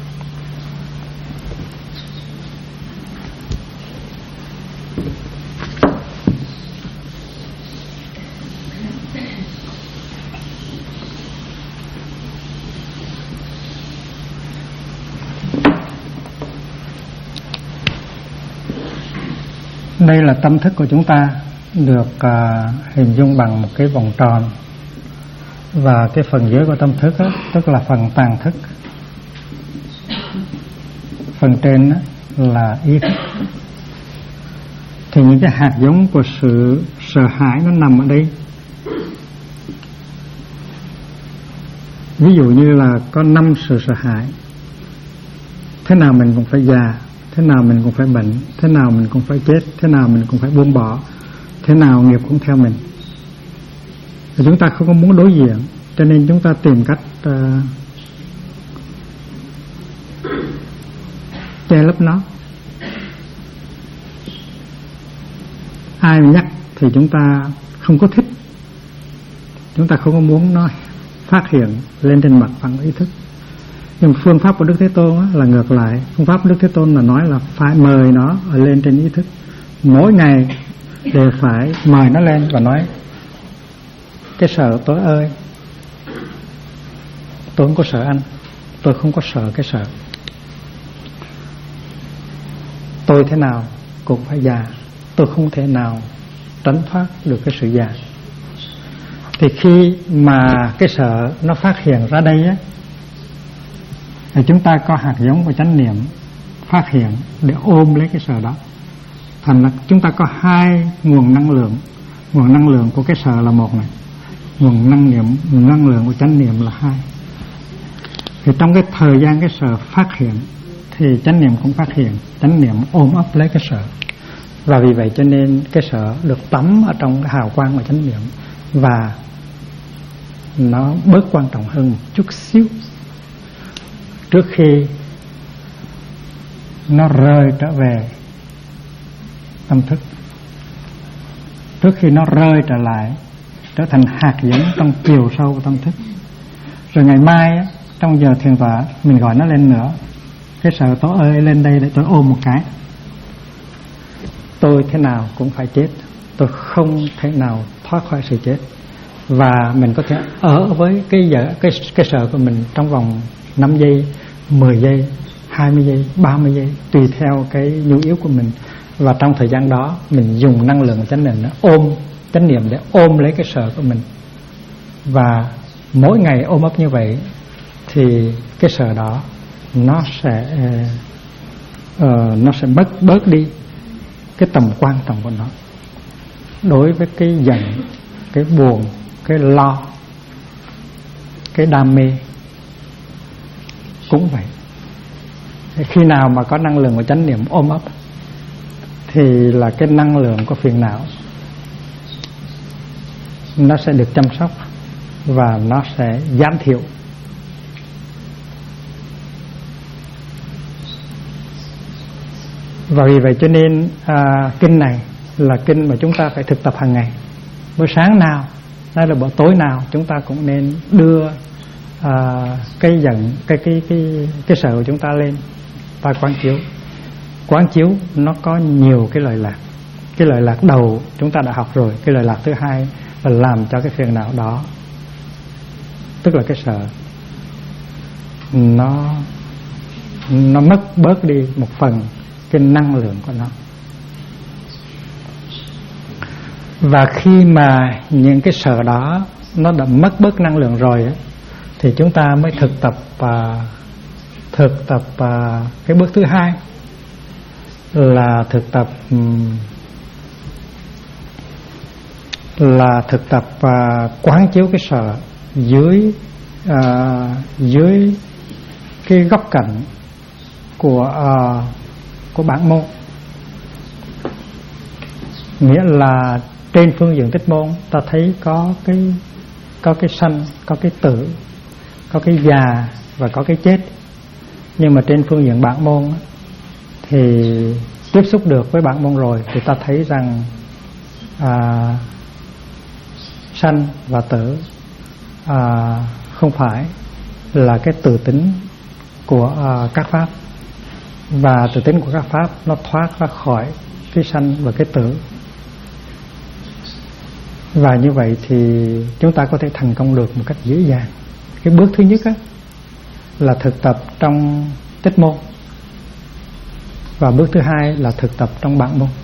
Đây là tâm thức của chúng ta được hình dung bằng một cái vòng tròn, và cái phần dưới của tâm thức đó, tức là phần tàng thức, phần trên đó là ý thức. Thì những cái hạt giống của sự sợ hãi nó nằm ở đây. Ví dụ như là có 5 sự sợ hãi. Thế nào mình cũng phải già, thế nào mình cũng phải bệnh, thế nào mình cũng phải chết, thế nào mình cũng phải buông bỏ, thế nào nghiệp cũng theo mình. Và chúng ta không có muốn đối diện, cho nên chúng ta tìm cách che lấp nó. Ai mà nhắc thì chúng ta không có thích, chúng ta không có muốn nó phát hiện lên trên mặt bằng ý thức. Nhưng phương pháp của Đức Thế Tôn là ngược lại. Phương pháp của Đức Thế Tôn là nói là phải mời nó lên trên ý thức. Mỗi ngày đều phải mời nó lên và nói: cái sợ tôi ơi, tôi không có sợ anh, tôi không có sợ cái sợ. Tôi thế nào cũng phải già, tôi không thể nào tránh thoát được cái sự già. Thì khi mà cái sợ nó phát hiện ra đây á, thì chúng ta có hạt giống của chánh niệm phát hiện để ôm lấy cái sợ đó. Thành là chúng ta có 2 nguồn năng lượng. Nguồn năng lượng của cái sợ là 1 này, nguồn năng lượng của chánh niệm là 2. Thì trong cái thời gian cái sợ phát hiện thì chánh niệm cũng phát hiện, chánh niệm ôm ấp lấy cái sợ. Và vì vậy cho nên cái sợ được tắm ở trong cái hào quang của chánh niệm, và nó bớt quan trọng hơn một chút xíu trước khi nó rơi trở về tâm thức, trước khi nó rơi trở lại trở thành hạt giống trong chiều sâu của tâm thức. Rồi ngày mai á, trong giờ thiền tọa mình gọi nó lên nữa: cái sợ tôi ơi, lên đây để tôi ôm một cái. Tôi thế nào cũng phải chết, tôi không thể nào thoát khỏi sự chết. Và mình có thể ở với cái sợ của mình trong vòng 5 giây, 10 giây, 20 giây, 30 giây, tùy theo cái nhu yếu của mình. Và trong thời gian đó mình dùng năng lượng của chánh niệm ôm chánh niệm để ôm lấy cái sợ của mình. Và mỗi ngày ôm ấp như vậy thì cái sợ đó nó sẽ bớt đi cái tầm quan trọng của nó. Đối với cái giận, cái buồn, cái lo, cái đam mê cũng vậy. Khi nào mà có năng lượng của chánh niệm ôm ấp thì là cái năng lượng của phiền não nó sẽ được chăm sóc và nó sẽ giảm thiểu. Và vì vậy cho nên kinh này là kinh mà chúng ta phải thực tập hàng ngày. Bữa sáng nào, hay là bữa tối nào, chúng ta cũng nên đưa cái giận, cái sợ của chúng ta lên, ta quán chiếu. Nó có nhiều cái lợi lạc. Cái lợi lạc đầu chúng ta đã học rồi. Cái lợi lạc thứ hai là làm cho cái phiền não đó, tức là cái sợ, nó mất bớt đi một phần cái năng lượng của nó. Và khi mà những cái sợ đó nó đã mất bớt năng lượng rồi ấy, thì chúng ta mới thực tập cái bước thứ hai là thực tập quán chiếu cái sợ dưới cái góc cạnh của bản môn. Nghĩa là trên phương diện tích môn ta thấy có có cái sanh, có cái tử, có cái già và có cái chết. Nhưng mà trên phương diện bản môn thì tiếp xúc được với bản môn rồi thì ta thấy rằng sanh và tử không phải là cái tự tính của các pháp, và tự tính của các pháp nó thoát ra khỏi cái sanh và cái tử. Và như vậy thì chúng ta có thể thành công được một cách dễ dàng. Cái bước thứ nhất là thực tập trong tích môn, và bước thứ hai là thực tập trong bản môn.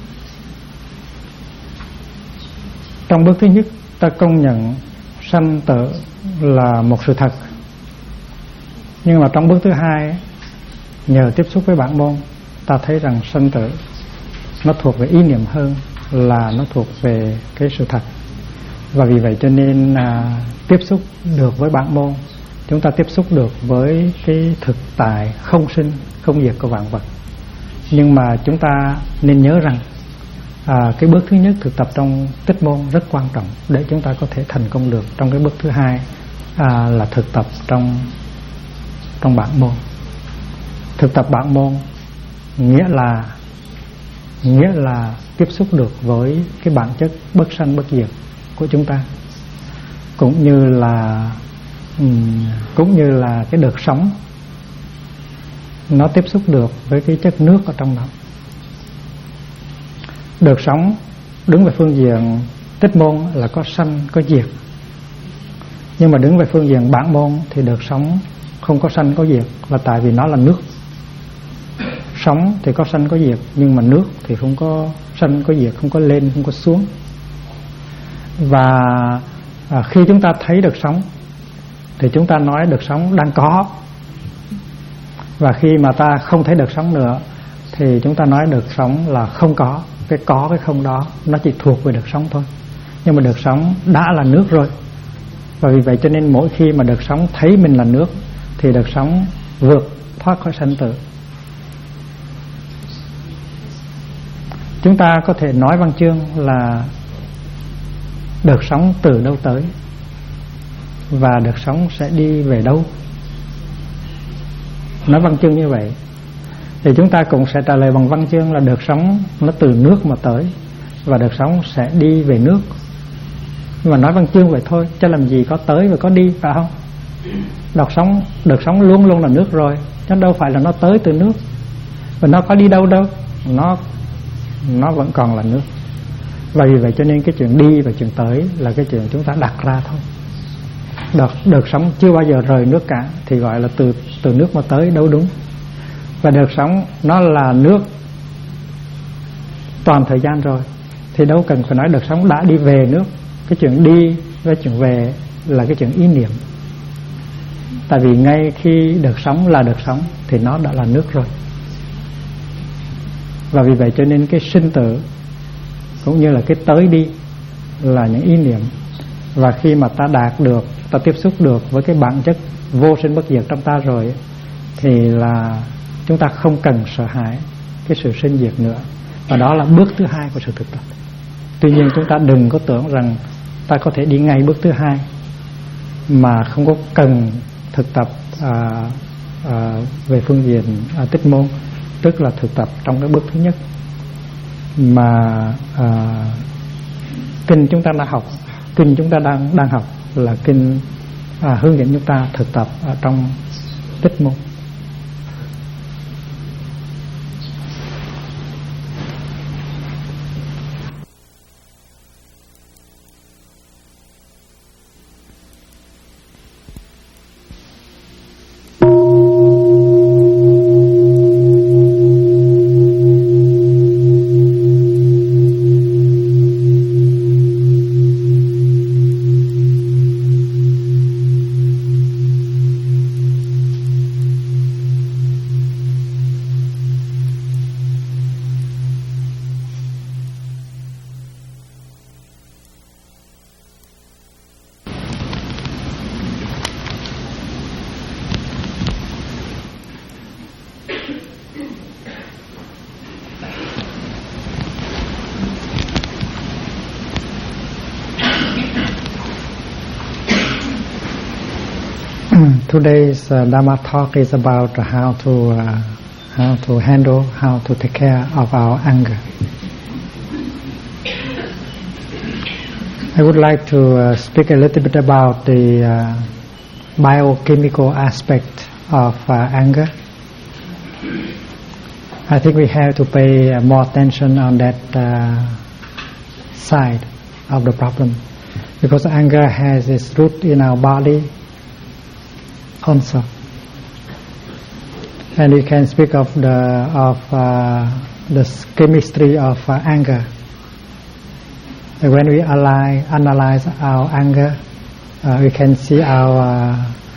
Trong bước thứ nhất, ta công nhận sanh tử là một sự thật. Nhưng mà trong bước thứ hai, nhờ tiếp xúc với bản môn, ta thấy rằng sanh tử nó thuộc về ý niệm hơn là nó thuộc về cái sự thật. Và vì vậy cho nên tiếp xúc được với bản môn, chúng ta tiếp xúc được với cái thực tại không sinh, không diệt của vạn vật. Nhưng mà chúng ta nên nhớ rằng cái bước thứ nhất thực tập trong tích môn rất quan trọng để chúng ta có thể thành công được trong cái bước thứ hai là thực tập trong bản môn. Thực tập bản môn nghĩa là tiếp xúc được với cái bản chất bất sanh bất diệt của chúng ta, cũng như là cái đợt sóng nó tiếp xúc được với cái chất nước ở trong đó. Đợt sóng đứng về phương diện tích môn là có sanh có diệt, nhưng mà đứng về phương diện bản môn thì đợt sóng không có sanh có diệt, là tại vì nó là nước. Sóng thì có sanh có diệt, nhưng mà nước thì không có sanh có diệt, không có lên không có xuống. Và khi chúng ta thấy đợt sóng thì chúng ta nói đợt sóng đang có, và khi mà ta không thấy đợt sóng nữa thì chúng ta nói đợt sóng là không có. Cái có cái không đó nó chỉ thuộc về đợt sóng thôi, nhưng mà đợt sóng đã là nước rồi. Và vì vậy cho nên mỗi khi mà đợt sóng thấy mình là nước thì đợt sóng vượt thoát khỏi sanh tử. Chúng ta có thể nói văn chương là đợt sóng từ đâu tới và đợt sóng sẽ đi về đâu. Nói văn chương như vậy thì chúng ta cũng sẽ trả lời bằng văn chương là đợt sóng nó từ nước mà tới và đợt sóng sẽ đi về nước. Nhưng mà nói văn chương vậy thôi, chứ làm gì có tới và có đi, phải không? Đợt sóng luôn luôn là nước rồi, chứ đâu phải là nó tới từ nước. Và nó có đi đâu đâu, nó vẫn còn là nước. Và vì vậy cho nên cái chuyện đi và chuyện tới là cái chuyện chúng ta đặt ra thôi. Đợt sóng chưa bao giờ rời nước cả thì gọi là từ nước mà tới, đâu đúng. Và đợt sóng nó là nước toàn thời gian rồi thì đâu cần phải nói đợt sóng đã đi về nước. Cái chuyện đi với chuyện về là cái chuyện ý niệm. Tại vì ngay khi đợt sóng là đợt sóng thì nó đã là nước rồi. Và vì vậy cho nên cái sinh tử cũng như là cái tới đi là những ý niệm. Và khi mà ta đạt được, ta tiếp xúc được với cái bản chất vô sinh bất diệt trong ta rồi thì là chúng ta không cần sợ hãi cái sự sinh diệt nữa. Và đó là bước thứ hai của sự thực tập. Tuy nhiên chúng ta đừng có tưởng rằng ta có thể đi ngay bước thứ hai mà không có cần thực tập về phương diện tích môn, tức là thực tập trong cái bước thứ nhất mà kinh chúng ta đã học, kinh chúng ta đang học là kinh hướng dẫn chúng ta thực tập trong tích môn. today's Dharma talk is about how to handle, how to take care of our anger. I would like to speak a little bit about the biochemical aspect of anger. I think we have to pay more attention on that side of the problem, because anger has its root in our body also, and we can speak of the chemistry of anger. When we analyze our anger, we can see our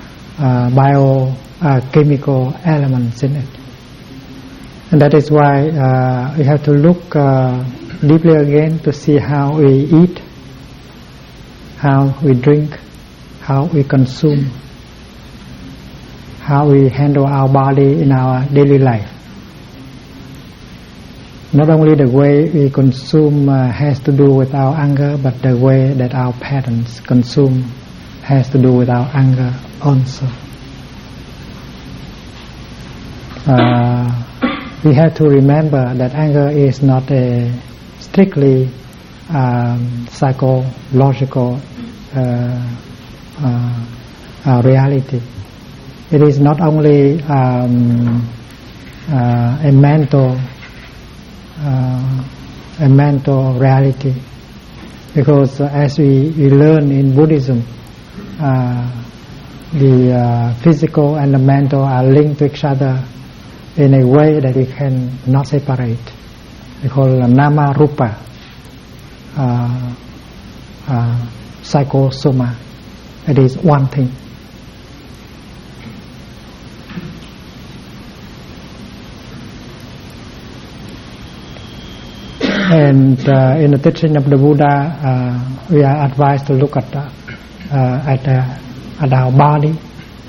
biochemical elements in it, and that is why we have to look deeply again to see how we eat, how we drink, how we consume, how we handle our body in our daily life. Not only the way we consume has to do with our anger, but the way that our parents consume has to do with our anger also. We have to remember that anger is not a strictly psychological reality. It is not only a mental reality, because as we learn in Buddhism, the physical and the mental are linked to each other in a way that we can not separate. We call nama rupa, psychosoma. It is one thing. And in the teaching of the Buddha, we are advised to look at our body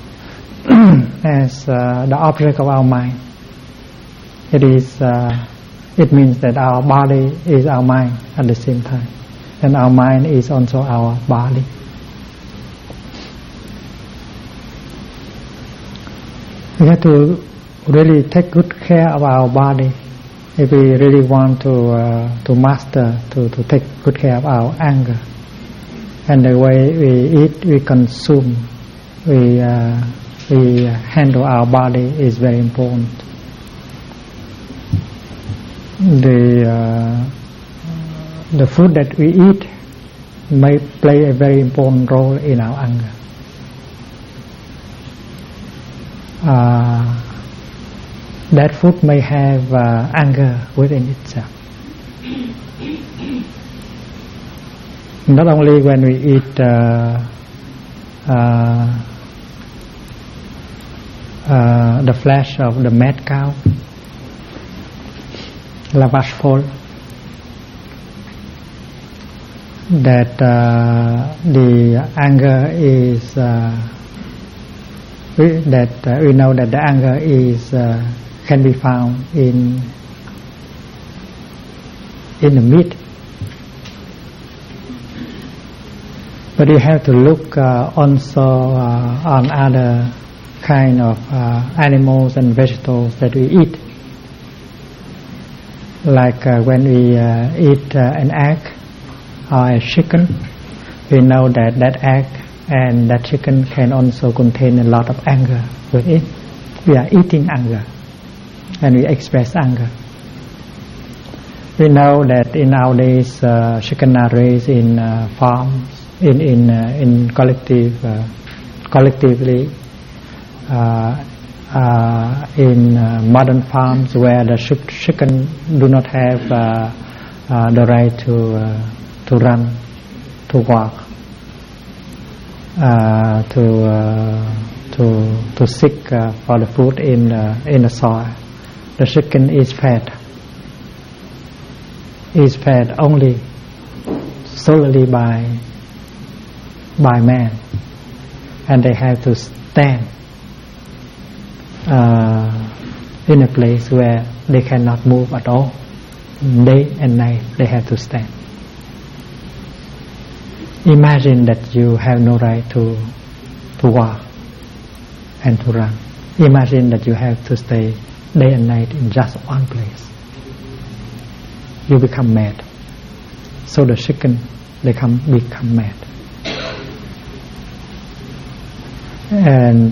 as the object of our mind. It means that our body is our mind at the same time, and our mind is also our body. We have to really take good care of our body if we really want to master, to take good care of our anger. And the way we eat, we consume, we handle our body is very important. The food that we eat may play a very important role in our anger. That food may have anger within itself. Not only when we eat the flesh of the mad cow, la vache folle, that the anger is we know that the anger is can be found in the meat. But you have to look also on other kind of animals and vegetables that we eat. Like when we eat an egg or a chicken, we know that egg and that chicken can also contain a lot of anger within. We are eating anger, and we express anger. We know that in nowadays chicken are raised in farms, in collectively in modern farms where the chicken do not have the right to run, to walk, to seek for the food in the soil. The chicken is fed only solely by man, and they have to stand in a place where they cannot move at all. Day and night they have to stand. Imagine that you have no right to walk. and to run. Imagine that you have to stay day and night in just one place. You become mad. So the chicken become mad. And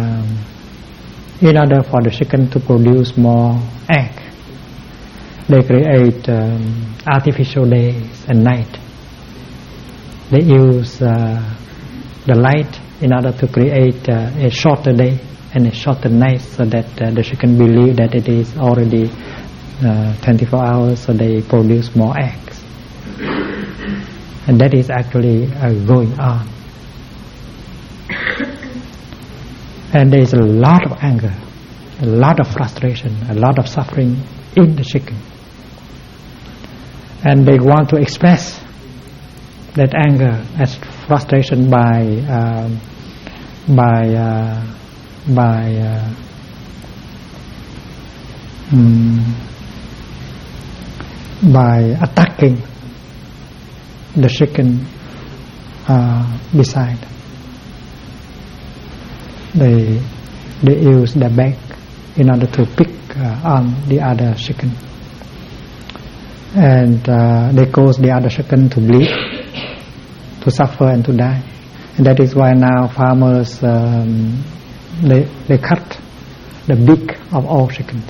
in order for the chicken to produce more egg, they create artificial days and night. They use the light in order to create a shorter day and a shorter night, so that the chicken believe that it is already 24 hours, so they produce more eggs. And that is actually going on. And there is a lot of anger, a lot of frustration, a lot of suffering in the chicken. And they want to express that anger as frustration by attacking the chicken beside. They use their back in order to pick on the other chicken, and they cause the other chicken to bleed, to suffer and to die. And that is why now farmers they cut the beak of all chickens.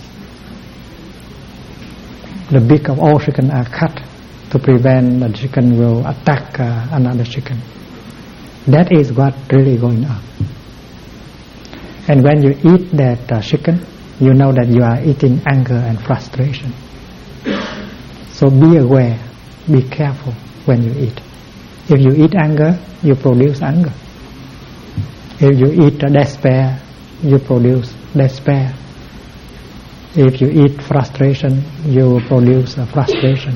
The beak of all chicken are cut to prevent the chicken will attack another chicken. That is what really going on. And when you eat that chicken, you know that you are eating anger and frustration. So be aware, be careful when you eat. If you eat anger, you produce anger. If you eat despair, you produce despair. If you eat frustration, you produce frustration.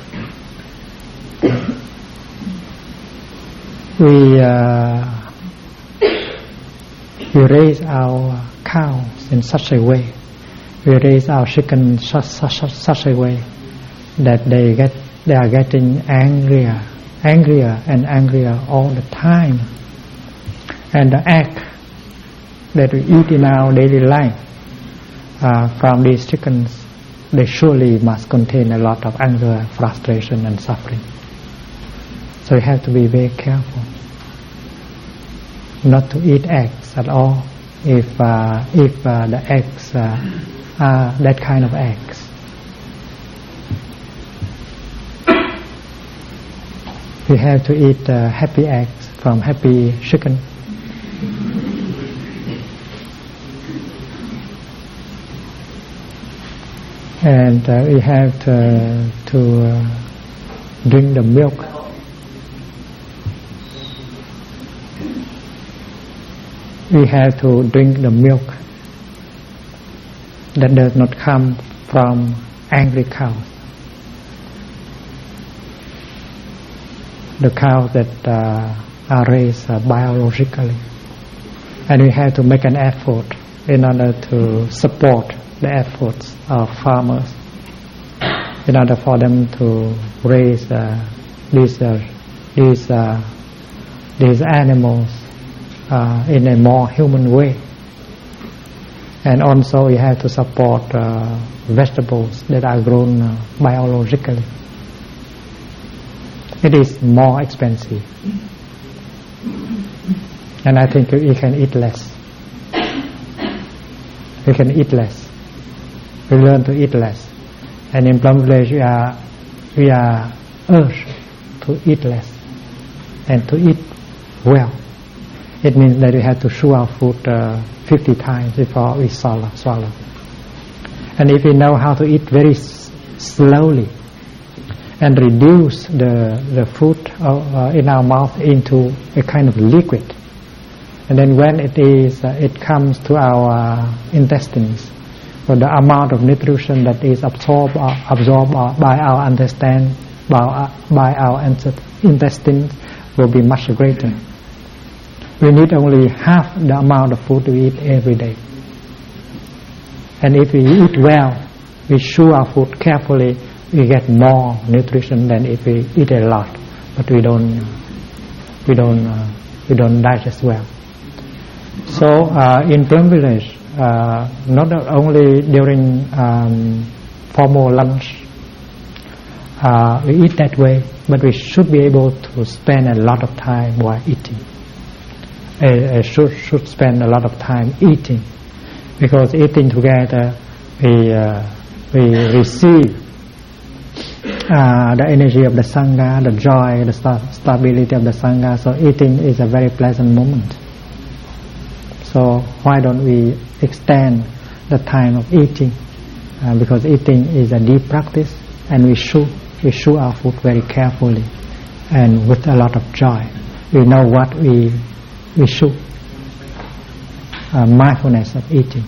We raise our cows in such a way. We raise our chicken in such a way that they are getting angrier and angrier all the time. And the egg that we eat in our daily life from these chickens, they surely must contain a lot of anger, frustration and suffering. So you have to be very careful not to eat eggs at all if the eggs are that kind of eggs. We have to eat happy eggs from happy chicken. And we have to drink the milk. We have to drink the milk that does not come from angry cows. The cows that are raised biologically. And we have to make an effort in order to support the efforts of farmers in order for them to raise these animals in a more human way. And also you have to support vegetables that are grown biologically. It is more expensive, and I think you can eat less. We can eat less. We learn to eat less, and in Plum Village we are urged to eat less and to eat well. It means that we have to chew our food 50 times before we swallow. And if we know how to eat very slowly and reduce the food in our mouth into a kind of liquid, and then when it comes to our intestines, so the amount of nutrition that is absorbed by our intestines will be much greater. We need only half the amount of food we eat every day. And if we eat well, we chew our food carefully, we get more nutrition than if we eat a lot, but we don't digest well. So in Tiong village, not only during formal lunch we eat that way, but we should be able to spend a lot of time while eating. Should spend a lot of time eating, because eating together we receive the energy of the Sangha, the joy, the stability of the Sangha. So eating is a very pleasant moment. So why don't we extend the time of eating? Because eating is a deep practice, and we chew our food very carefully and with a lot of joy. We know what we chew. Mindfulness of eating.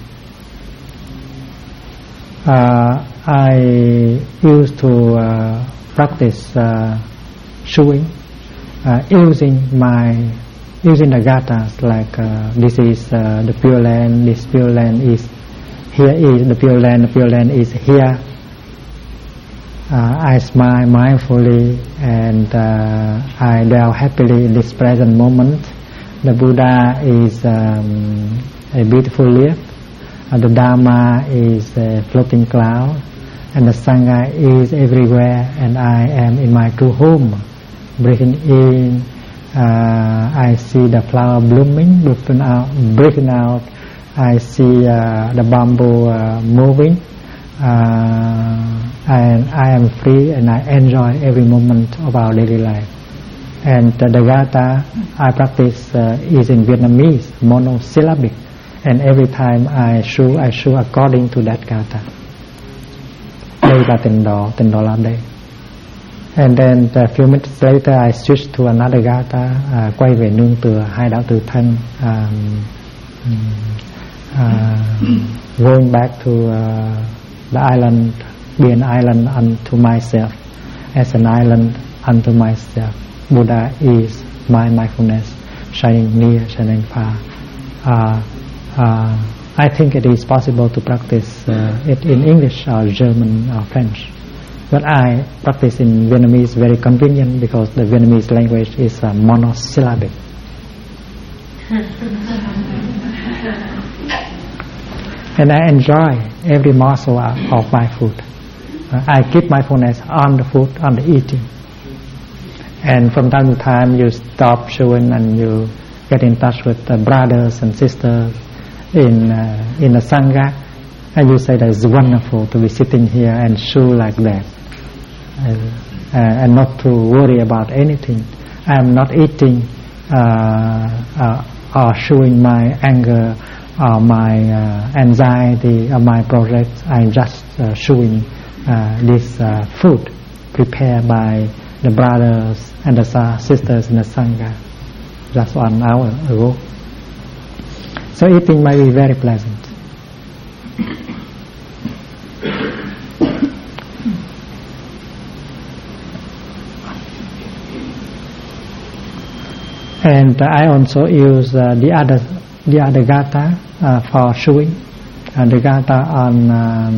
I used to practice chewing using the gathas, like this is the Pure Land, this Pure Land is here, is the Pure Land is here. I smile mindfully and I dwell happily in this present moment. The Buddha is a beautiful leaf, the Dharma is a floating cloud, and the Sangha is everywhere, and I am in my true home. Breathing in, I see the flower blooming. Breathing out, I see the bamboo moving, and I am free, and I enjoy every moment of our daily life. And the Gatha I practice is in Vietnamese, monosyllabic, and every time I chew according to that Gatha. Đây là Tịnh Độ là đây. And then a few minutes later I switch to another Gatha, quay về nương tựa hai đạo từ thân, going back to the island, be an island unto myself, as an island unto myself. Buddha is my mindfulness, shining near, shining far. I think it is possible to practice it in English or German or French, but I practice in Vietnamese, very convenient, because the Vietnamese language is monosyllabic. And I enjoy every morsel of my food. I keep mindfulness on the food, on the eating. And from time to time you stop chewing and you get in touch with the brothers and sisters in the Sangha, and you say that it's wonderful to be sitting here and chew like that, and not to worry about anything. I am not eating or chewing my anger or my anxiety or my projects. I am just chewing this food prepared by the brothers and the sisters in the Sangha just 1 hour ago. So eating might be very pleasant. And I also use the other Gatha for chewing. The Gatha on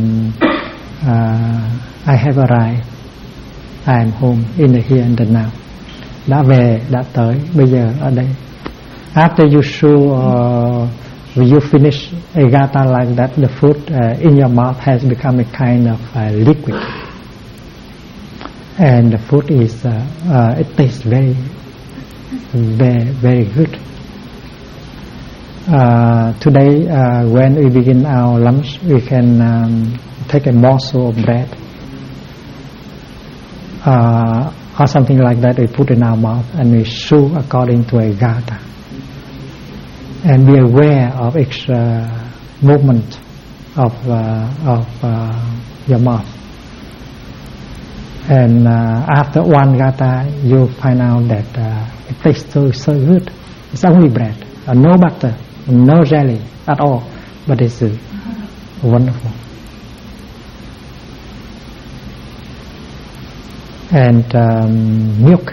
I have arrived, I am home, in the here and the now. Đã về, đã tới, bây giờ ở đây. After you chew when you finish a Gatha like that, the food in your mouth has become a kind of liquid, and the food is it tastes very, very, very good. Today, when we begin our lunch, we can take a morsel of bread or something like that. We put in our mouth and we chew according to a Gatha, and be aware of each movement of your mouth. And after one Gatha, you find out that it tastes so good. It's only bread, no butter, no jelly at all, but it's wonderful. And milk.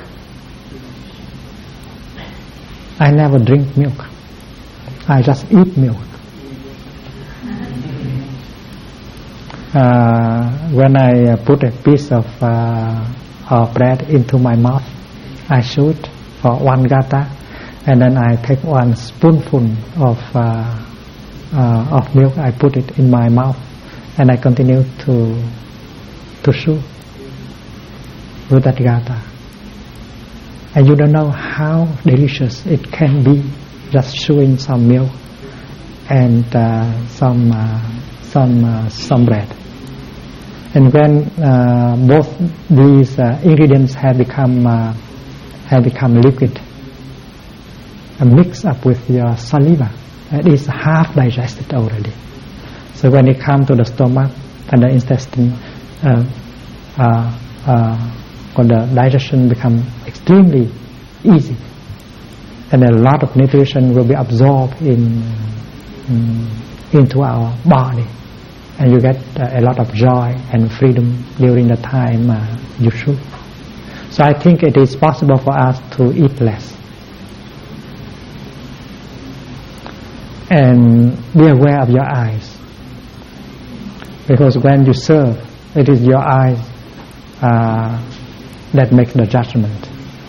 I never drink milk. I just eat milk. When I put a piece of bread into my mouth, I chew it for one Gatha, and then I take one spoonful of milk. I put it in my mouth, and I continue to chew with that gatha. And you don't know how delicious it can be, just chewing some milk and some bread. And when both these ingredients have become liquid, mixed up with your saliva, it is half digested already. So when it comes to the stomach and the intestine, the digestion becomes extremely easy, and a lot of nutrition will be absorbed into our body, and you get a lot of joy and freedom during the time you chew. So I think it is possible for us to eat less. And be aware of your eyes, because when you serve, it is your eyes that makes the judgment.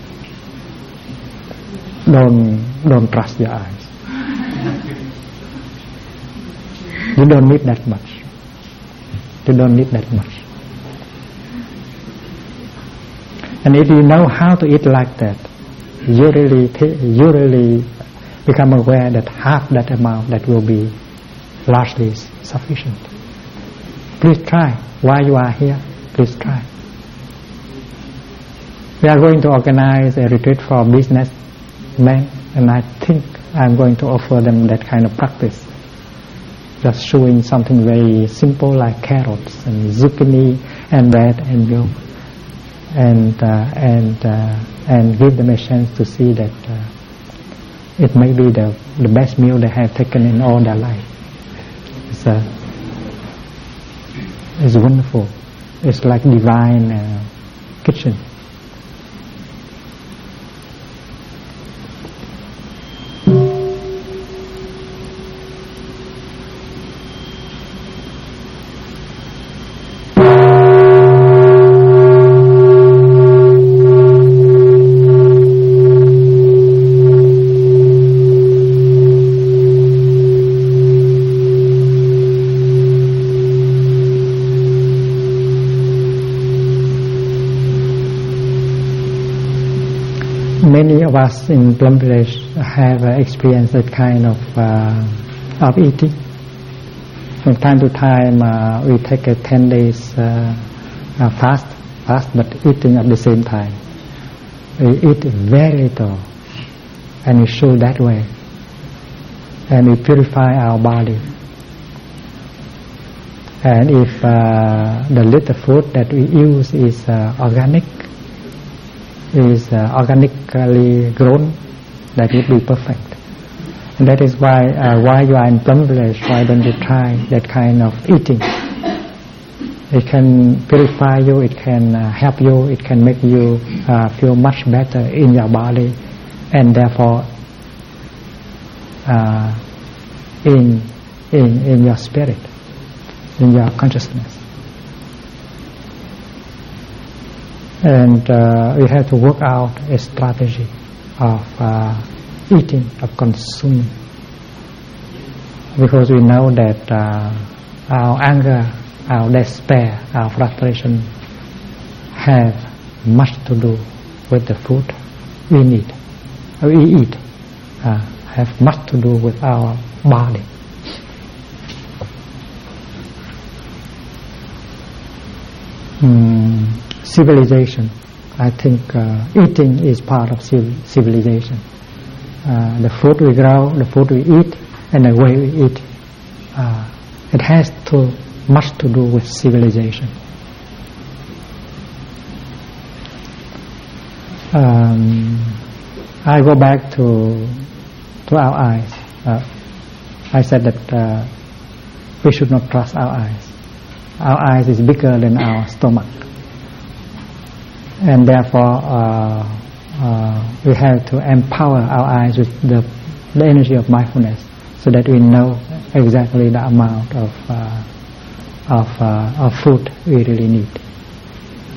Don't trust your eyes. You don't need that much. You don't need that much. And if you know how to eat like that, you really become aware that half that amount that will be largely sufficient. Please try. While you are here, please try. We are going to organize a retreat for businessmen, and I think I'm going to offer them that kind of practice. Just showing something very simple like carrots and zucchini and bread and milk, and give them a chance to see that it may be the best meal they have taken in all their life. It's wonderful. It's like divine kitchen. Many of us in Plum Village have experienced that kind of eating. From time to time, we take a 10 days fast, but eating at the same time. We eat very little, and we chew that way, and we purify our body. And if the little food that we use is organically grown, that would be perfect. And that is why you are in Plum Village, why don't you try that kind of eating? It can purify you, it can help you, it can make you feel much better in your body, and therefore in your spirit, in your consciousness. And we have to work out a strategy of eating, of consuming, because we know that our anger, our despair, our frustration have much to do with the food we eat, have much to do with our body. Civilization. I think eating is part of civilization. The food we grow, the food we eat, and the way we eat, it has much to do with civilization. I go back to our eyes. I said that we should not trust our eyes. Our eyes is bigger than our stomach, and therefore we have to empower our eyes with the energy of mindfulness, so that we know exactly the amount of food we really need.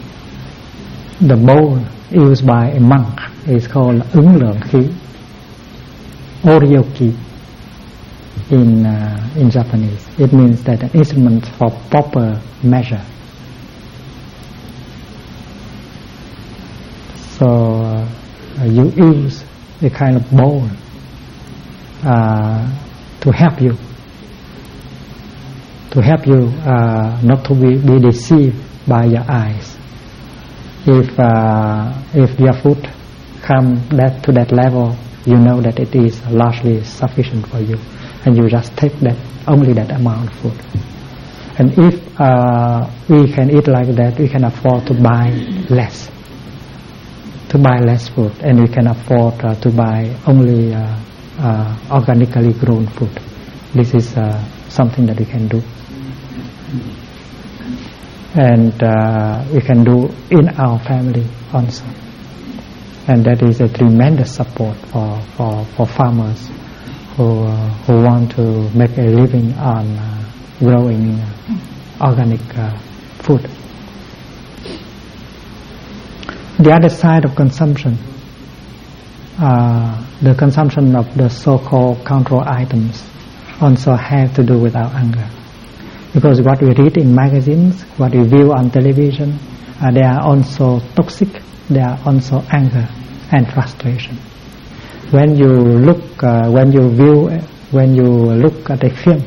The bowl used by a monk is called Ứng Lượng Khí. oryoki in Japanese. It means that an instrument for proper measure. So you use a kind of bowl to help you not to be deceived by your eyes. If your food come to that level, you know that it is largely sufficient for you, and you just take only that amount of food. And if we can eat like that, we can afford to buy less food, and we can afford to buy only organically grown food. This is something that we can do, and we can do in our family also. And that is a tremendous support for farmers who want to make a living on growing organic food. The other side of consumption, the consumption of the so-called control items, also have to do with our anger. Because what we read in magazines, what we view on television, they are also toxic. They are also anger and frustration. When you look at a film,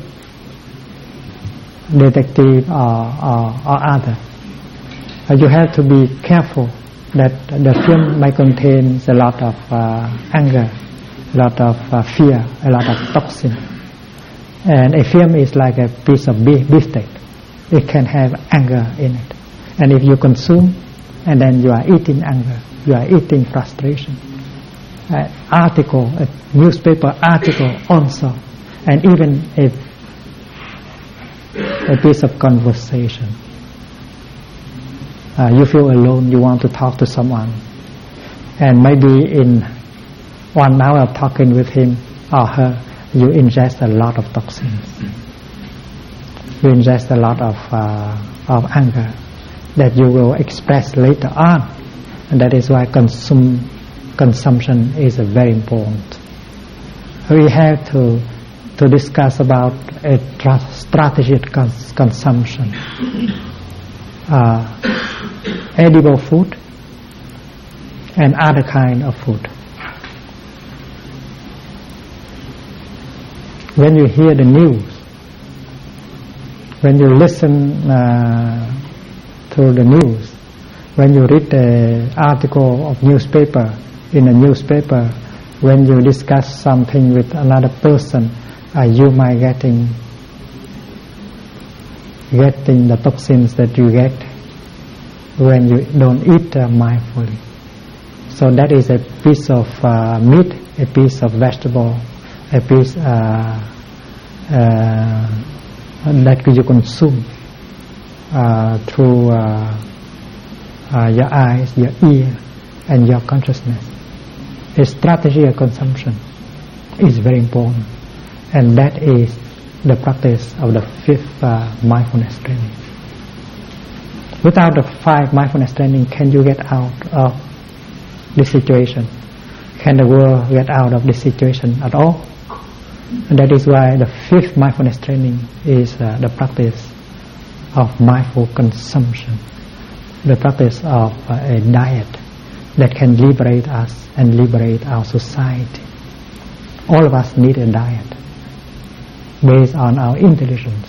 detective or other, you have to be careful that the film may contain a lot of anger, a lot of fear, a lot of toxin. And a film is like a piece of beefsteak. It can have anger in it. And if you consume, and then you are eating anger, you are eating frustration. A newspaper article also, and even a piece of conversation. You feel alone, you want to talk to someone, and maybe in 1 hour of talking with him or her, you ingest a lot of toxins. You ingest a lot of anger that you will express later on, and that is why consumption is very important. We have to discuss about a strategic consumption. Edible food and other kind of food. When you hear the news, when you listen to the news, when you read the article of newspaper in a newspaper, when you discuss something with another person, you might getting the toxins that you get when you don't eat mindfully. So that is a piece of meat, a piece of vegetable, a piece that you consume through your eyes, your ear, and your consciousness. A strategy of consumption is very important, and that is the practice of the 5th mindfulness training. Without the 5 mindfulness training, can you get out of this situation? Can the world get out of this situation at all? And that is why the 5th mindfulness training is the practice of mindful consumption, the practice of a diet that can liberate us and liberate our society. All of us need a diet based on our intelligence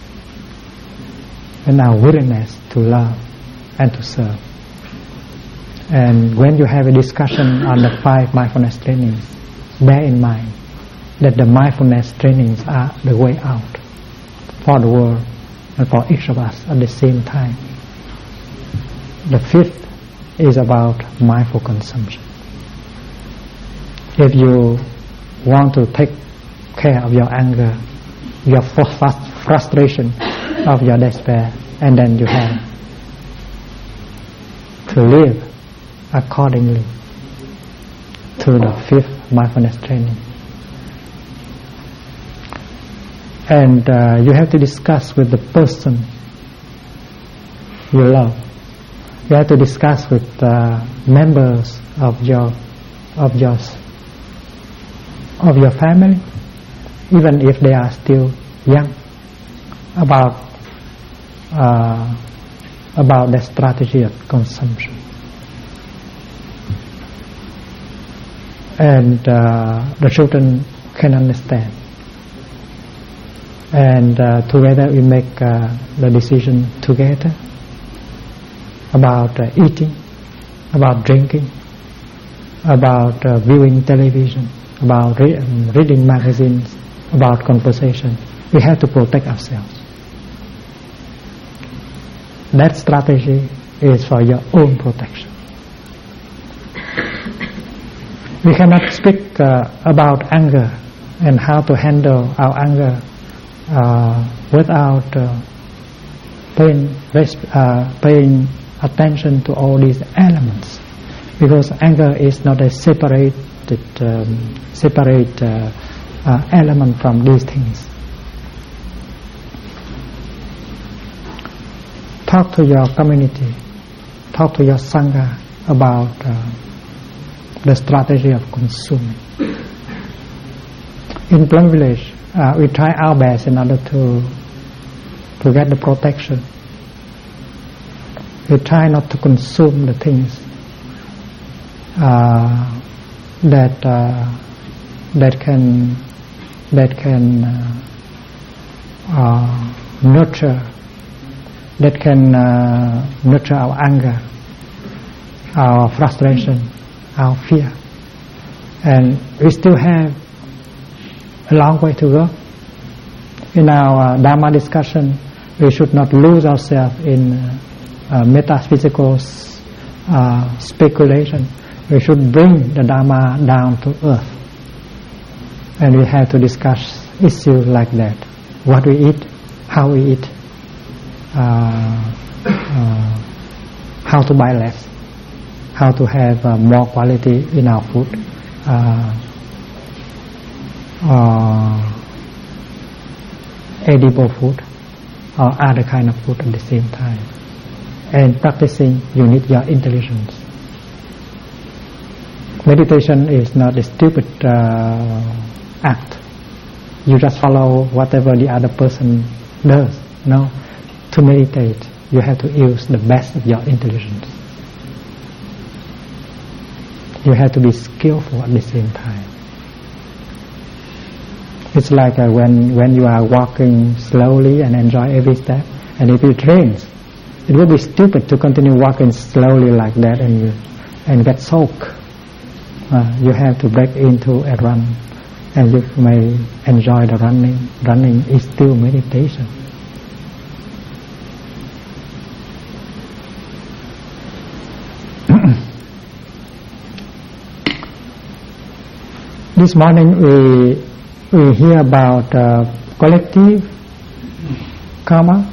and our willingness to love and to serve. And when you have a discussion on the 5 mindfulness trainings, bear in mind that the mindfulness trainings are the way out for the world and for each of us at the same time. The 5th is about mindful consumption. If you want to take care of your anger, your frustration, of your despair, and then you have to live accordingly to the 5th mindfulness training. And you have to discuss with the person you love. You have to discuss with members of yours, of your family, even if they are still young, about the strategy of consumption. And the children can understand. And together we make the decision together about eating, about drinking, about viewing television, about reading magazines, about conversation. We have to protect ourselves. That strategy is for your own protection. We cannot speak about anger and how to handle our anger without paying attention to all these elements, because anger is not a separate element from these things. Talk to your community, talk to your Sangha about the strategy of consuming. In Plum Village, we try our best in order to get the protection. We try not to consume the things that can nurture our anger, our frustration, our fear. And we still have a long way to go. In our Dharma discussion, we should not lose ourselves in metaphysical speculation. We should bring the Dharma down to earth. And we have to discuss issues like that. What we eat, how we eat, how to buy less, how to have more quality in our food, edible food or other kind of food at the same time. And practicing, you need your intelligence. Meditation is not a stupid act. You just follow whatever the other person does. No, to meditate, you have to use the best of your intelligence. You have to be skillful at the same time. It's like when you are walking slowly and enjoy every step, and if it rains, it would be stupid to continue walking slowly like that and get soaked. You have to break into a run, and you may enjoy the running. Running is still meditation. This morning we hear about collective karma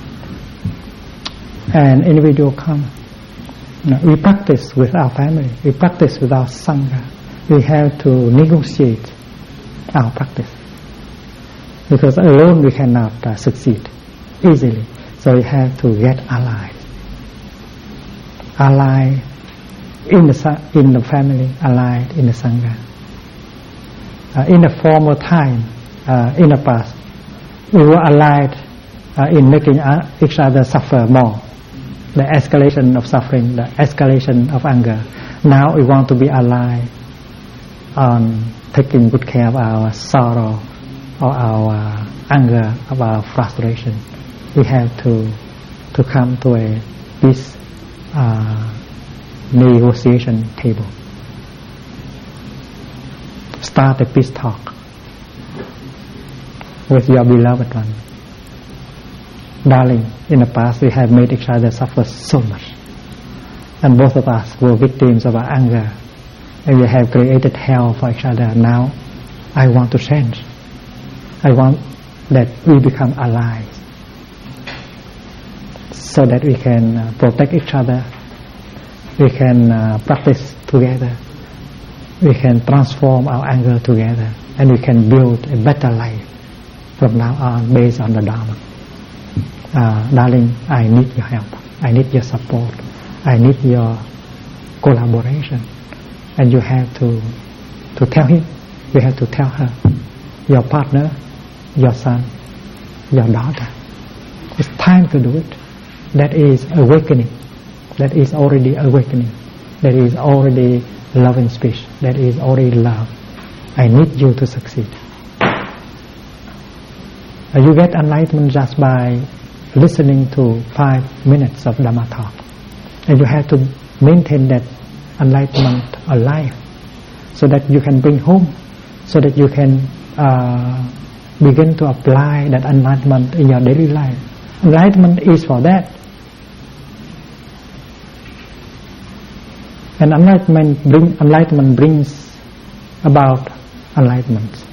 and individual karma. We practice with our family, we practice with our Sangha. We have to negotiate our practice, because alone we cannot succeed easily. So we have to get allied. Allied in the family, allied in the Sangha. In the former time, in the past, we were allied in making each other suffer more. The escalation of suffering, the escalation of anger. Now we want to be allied on taking good care of our sorrow or our anger, of our frustration. We have to come to a peace negotiation table. Start a peace talk with your beloved one. Darling, in the past we have made each other suffer so much, and both of us were victims of our anger, and we have created hell for each other. Now I want to change. I want that we become allies, so that we can protect each other, we can practice together, we can transform our anger together, and we can build a better life from now on based on the Dharma. Darling, I need your help, I need your support, I need your collaboration. And you have to tell him, we have to tell her, your partner, your son, your daughter, it's time to do it. That is awakening. That is already awakening. That is already loving speech. That is already love. I need you to succeed. You get enlightenment just by listening to 5 minutes of Dhamma talk. And you have to maintain that enlightenment alive so that you can bring home, so that you can begin to apply that enlightenment in your daily life. Enlightenment is for that. And enlightenment brings about enlightenment.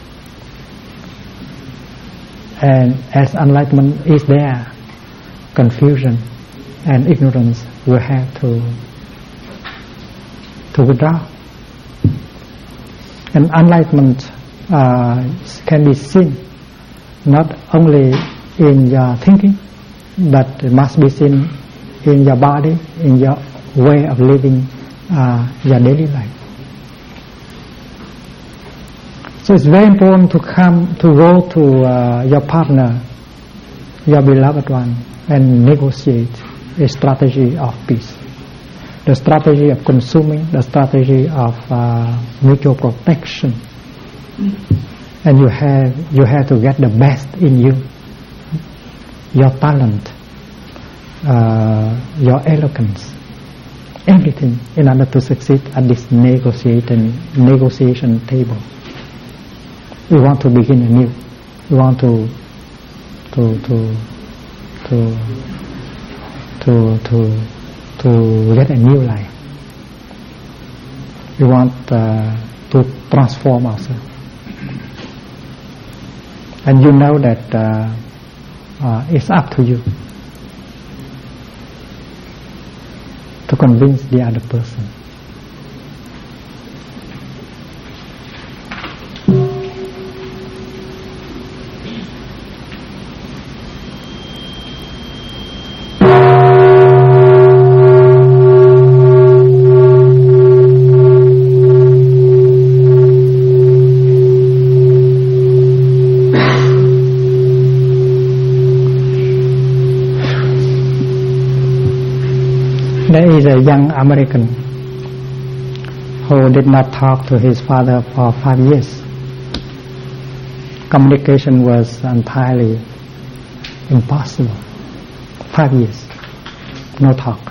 And as enlightenment is there, confusion and ignorance will have to withdraw. And enlightenment can be seen not only in your thinking, but it must be seen in your body, in your way of living your daily life. So it's very important to go to your partner, your beloved one, and negotiate a strategy of peace. The strategy of consuming, the strategy of mutual protection. And you have to get the best in you, your talent, your eloquence, everything in order to succeed at this negotiation table. We want to begin anew. We want to get a new life. We want to transform ourselves. And you know that it's up to you to convince the other person. There is a young American who did not talk to his father for 5 years. Communication was entirely impossible. 5 years, no talk.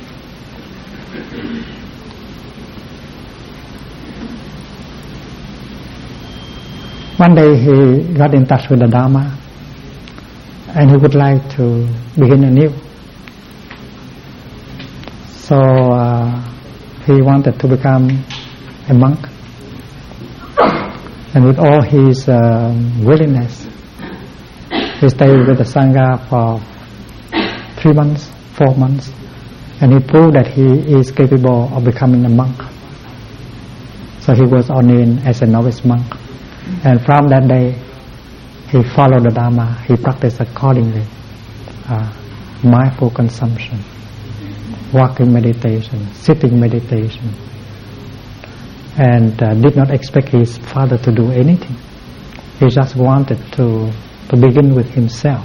One day he got in touch with the Dharma and he would like to begin anew. So he wanted to become a monk, and with all his willingness, he stayed with the Sangha for 3 months, 4 months, and he proved that he is capable of becoming a monk. So he was ordained as a novice monk, and from that day he followed the Dharma. He practiced accordingly, mindful consumption, walking meditation, sitting meditation, and did not expect his father to do anything. He just wanted to begin with himself.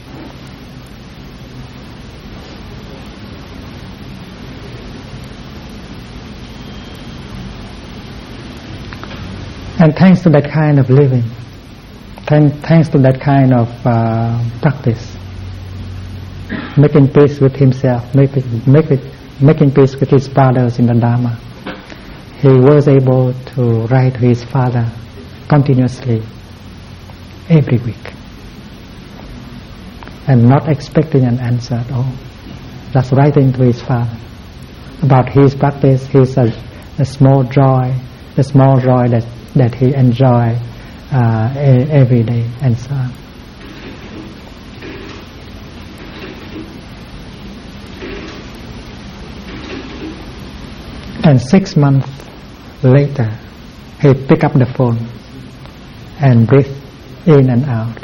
And thanks to that kind of living, thanks to that kind of practice, making peace with himself, making peace with his brothers in the Dharma, he was able to write to his father continuously every week, and not expecting an answer at all, just writing to his father about his practice, his the small joy that he enjoy every day, and so on. And 6 months later, he picked up the phone and breathed in and out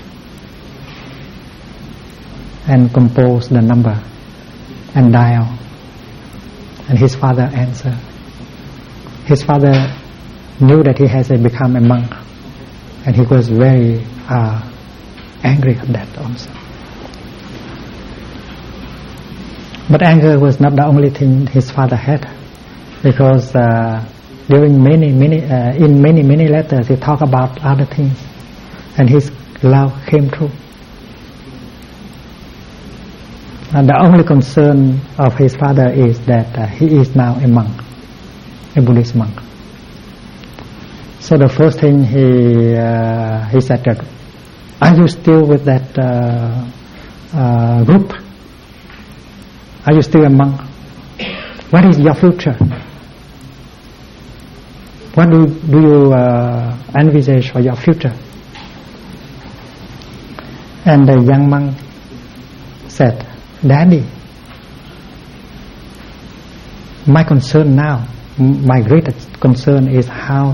and composed the number and dialed. And his father answered. His father knew that he has become a monk, and he was very angry at that also. But anger was not the only thing his father had, because during many letters he talked about other things, and his love came true. And the only concern of his father is that he is now a monk, a Buddhist monk. So the first thing he said that, are you still with that group? Are you still a monk? What is your future? What do you envisage for your future? And the young monk said, Daddy, my concern now, my greatest concern is how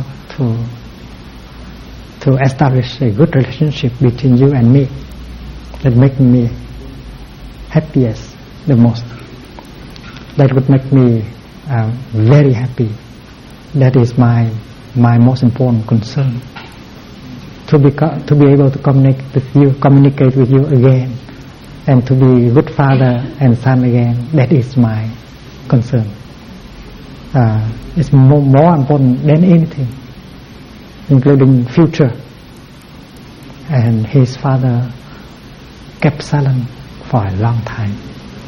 to establish a good relationship between you and me that make me happiest the most. That would make me very happy. That is my most important concern. To be able to communicate with you again, and to be good father and son again. That is my concern. It's more important than anything, including future. And his father kept silent for a long time.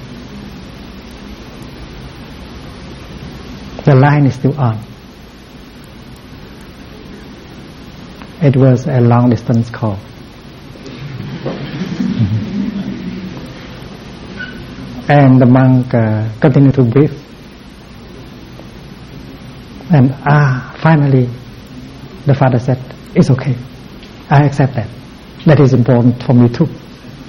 The line is still on. It was a long distance call. And the monk continued to breathe. And finally the father said, it's okay, I accept that. That is important for me too.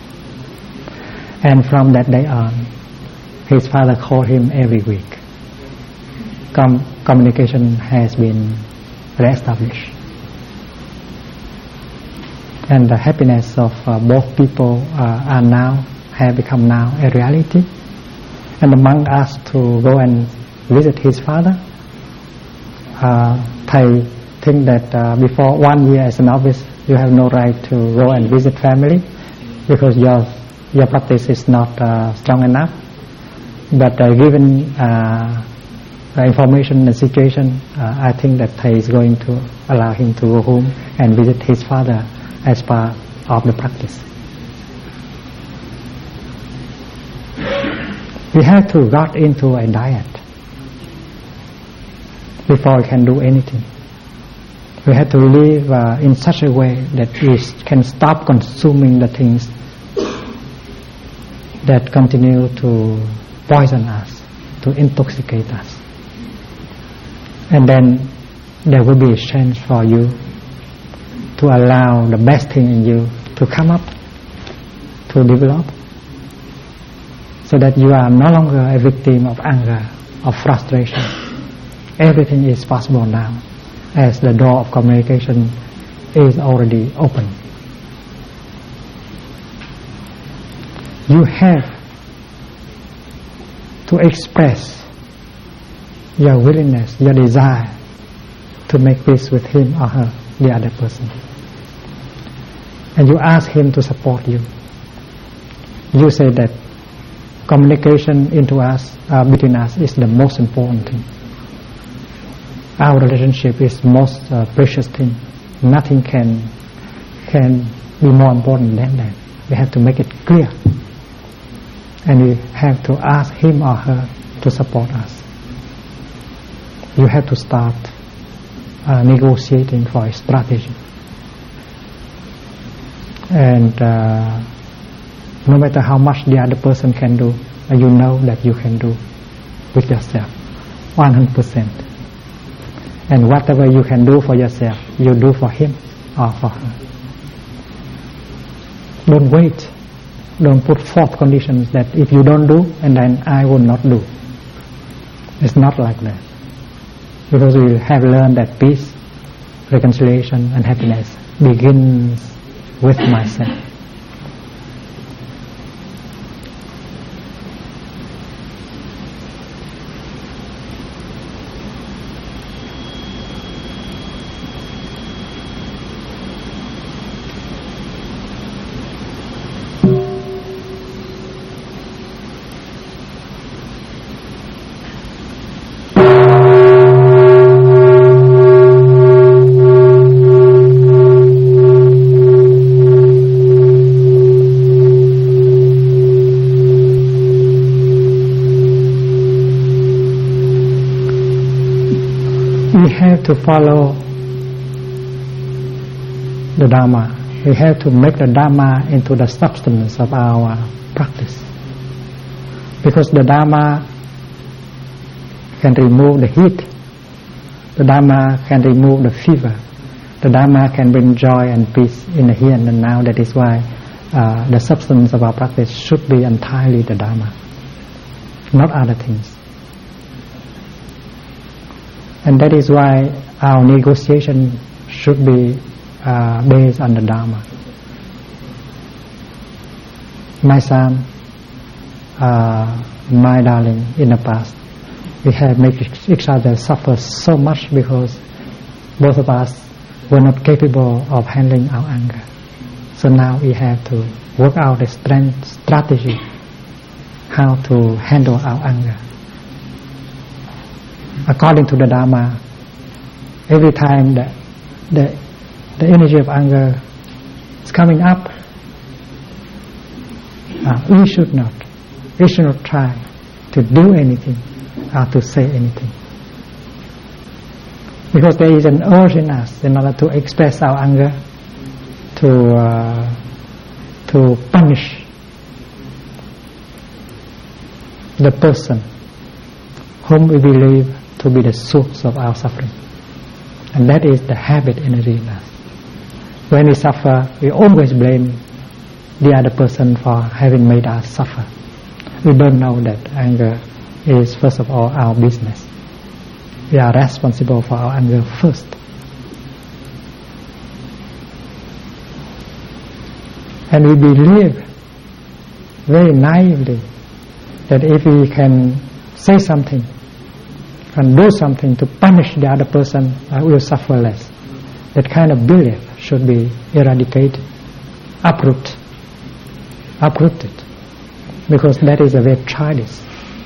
And from that day on, his father called him every week. Communication has been re-established. And the happiness of both people have become now a reality. And the monk asked to go and visit his father. Thầy think that before 1 year as a novice, you have no right to go and visit family because your practice is not strong enough. But given the information and situation, I think that Thầy is going to allow him to go home and visit his father as part of the practice. We have to got into a diet before we can do anything. We have to live in such a way that we can stop consuming the things that continue to poison us, to intoxicate us. And then there will be a chance for you to allow the best thing in you to come up, to develop, so that you are no longer a victim of anger, of frustration. Everything is possible now, as the door of communication is already open. You have to express your willingness, your desire to make peace with him or her, the other person. And you ask him to support you. You say that communication between us is the most important thing. Our relationship is the most precious thing. Nothing can be more important than that. We have to make it clear. And we have to ask him or her to support us. You have to start negotiating for a strategy. And no matter how much the other person can do, you know that you can do with yourself 100%. And whatever you can do for yourself, you do for him or for her. Don't wait. Don't put forth conditions that if you don't do, and then I will not do. It's not like that. Because we have learned that peace, reconciliation and happiness begins with myself. we have to follow the Dharma. We have to make the Dharma into the substance of our practice. Because the Dharma can remove the heat. The Dharma can remove the fever. The Dharma can bring joy and peace in the here and the now. That is why the substance of our practice should be entirely the Dharma, not other things. And that is why our negotiation should be based on the Dharma. My son, my darling, in the past, we have made each other suffer so much because both of us were not capable of handling our anger. So now we have to work out a strategy how to handle our anger. According to the Dharma, every time that the energy of anger is coming up, we should not try to do anything or to say anything. Because there is an urge in us in order to express our anger, to punish the person whom we believe to be the source of our suffering. And that is the habit energy in us. When we suffer, we always blame the other person for having made us suffer. We don't know that anger is first of all our business. We are responsible for our anger first. And we believe very naively that if we can say something and do something to punish the other person, we will suffer less. That kind of belief should be eradicated, uprooted, because that is a very childish.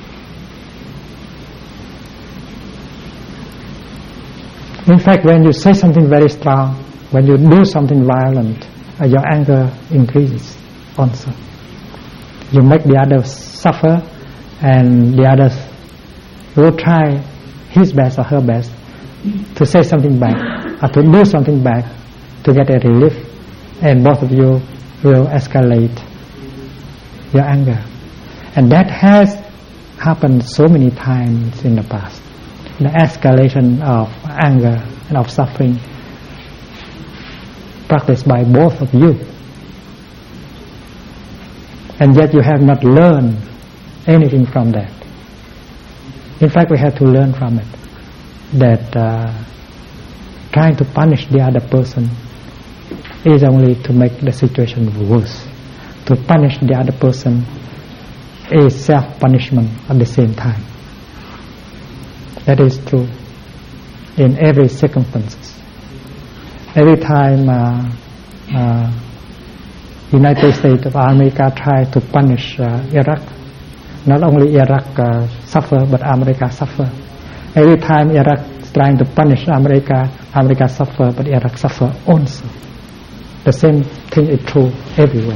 In fact, when you say something very strong, when you do something violent, your anger increases also. You make the others suffer, and the others will try his best or her best to say something back or to do something back to get a relief, and both of you will escalate your anger. And that has happened so many times in the past. The escalation of anger and of suffering practiced by both of you, and yet you have not learned anything from that. In fact, we have to learn from it that trying to punish the other person is only to make the situation worse. To punish the other person is self-punishment at the same time. That is true in every circumstances. Every time United States of America try to punish Iraq, not only Iraq suffer, but America suffer. Every time Iraq is trying to punish America, America suffer, but Iraq suffer also. The same thing is true everywhere.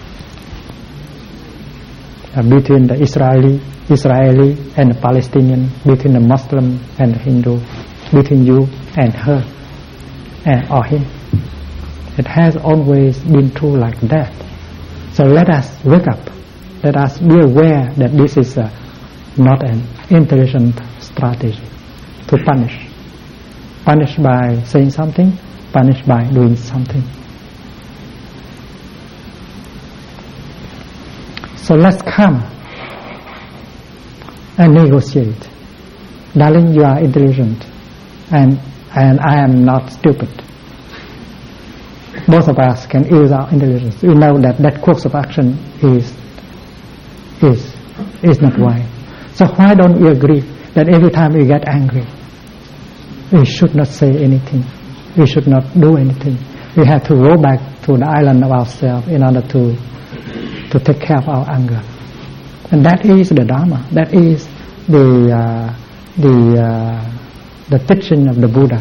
Between the Israeli and the Palestinian, between the Muslim and the Hindu, between you and her or him. It has always been true like that. So let us wake up. Let us be aware that this is not an intelligent strategy to punish. Punish by saying something, punish by doing something. So let's come and negotiate. Darling, you are intelligent, and I am not stupid. Both of us can use our intelligence. We know that course of action is not wise. So why don't we agree that every time we get angry, we should not say anything, we should not do anything. We have to go back to the island of ourselves in order to take care of our anger. And that is the Dharma. That is the teaching of the Buddha.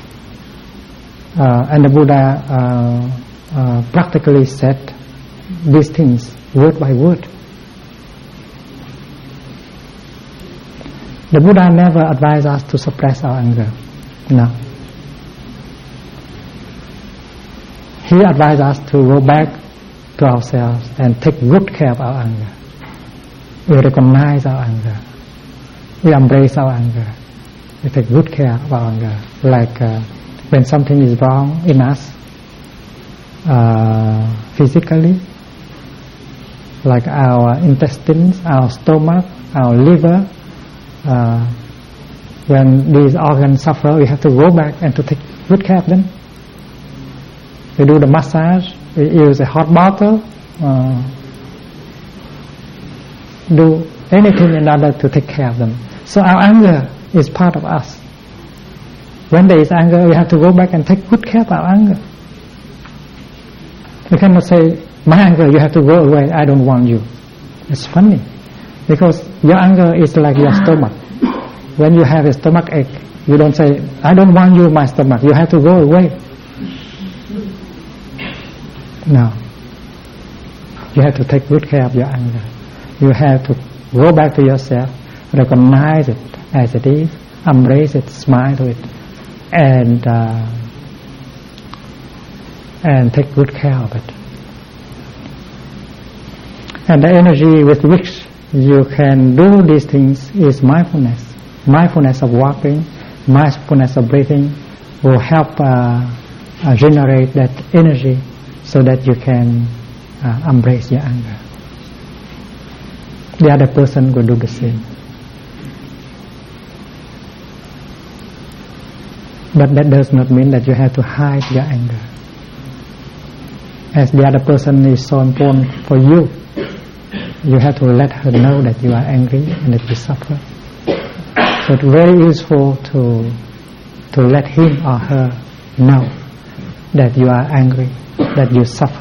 And the Buddha practically said these things word by word. The Buddha never advised us to suppress our anger. No. He advised us to go back to ourselves and take good care of our anger. We recognize our anger. We embrace our anger. We take good care of our anger. Like when something is wrong in us, physically, like our intestines, our stomach, our liver, when these organs suffer, we have to go back and to take good care of them. We do the massage, we use a hot bottle, do anything in order to take care of them. So our anger is part of us. When there is anger, we have to go back and take good care of our anger. We cannot say, my anger, you have to go away, I don't want you. It's funny, because your anger is like your stomach. When you have a stomach ache, you don't say, I don't want you, my stomach, you have to go away. No. You have to take good care of your anger. You have to go back to yourself, recognize it as it is, embrace it, smile to it, and take good care of it. And the energy with which you can do these things is mindfulness. Mindfulness of walking, mindfulness of breathing will help generate that energy so that you can embrace your anger. The other person will do the same. But that does not mean that you have to hide your anger. As the other person is so important for you, you have to let her know that you are angry and that you suffer. So it's very useful to let him or her know that you are angry, that you suffer.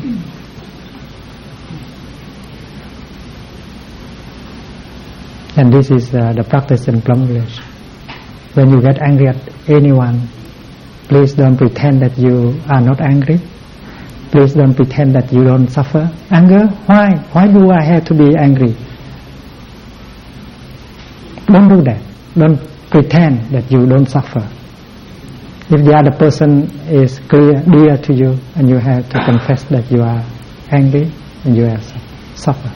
And this is the practice in Plum Village. When you get angry at anyone, please don't pretend that you are not angry. Please don't pretend that you don't suffer anger. Why? Why do I have to be angry? Don't do that. Don't pretend that you don't suffer. If the other person is dear to you, and you have to confess that you are angry and you have suffer.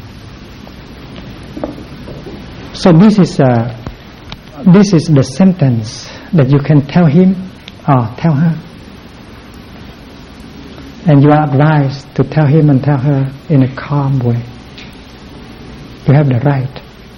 So this is the sentence that you can tell him or tell her. And you are advised to tell him and tell her in a calm way. You have the right.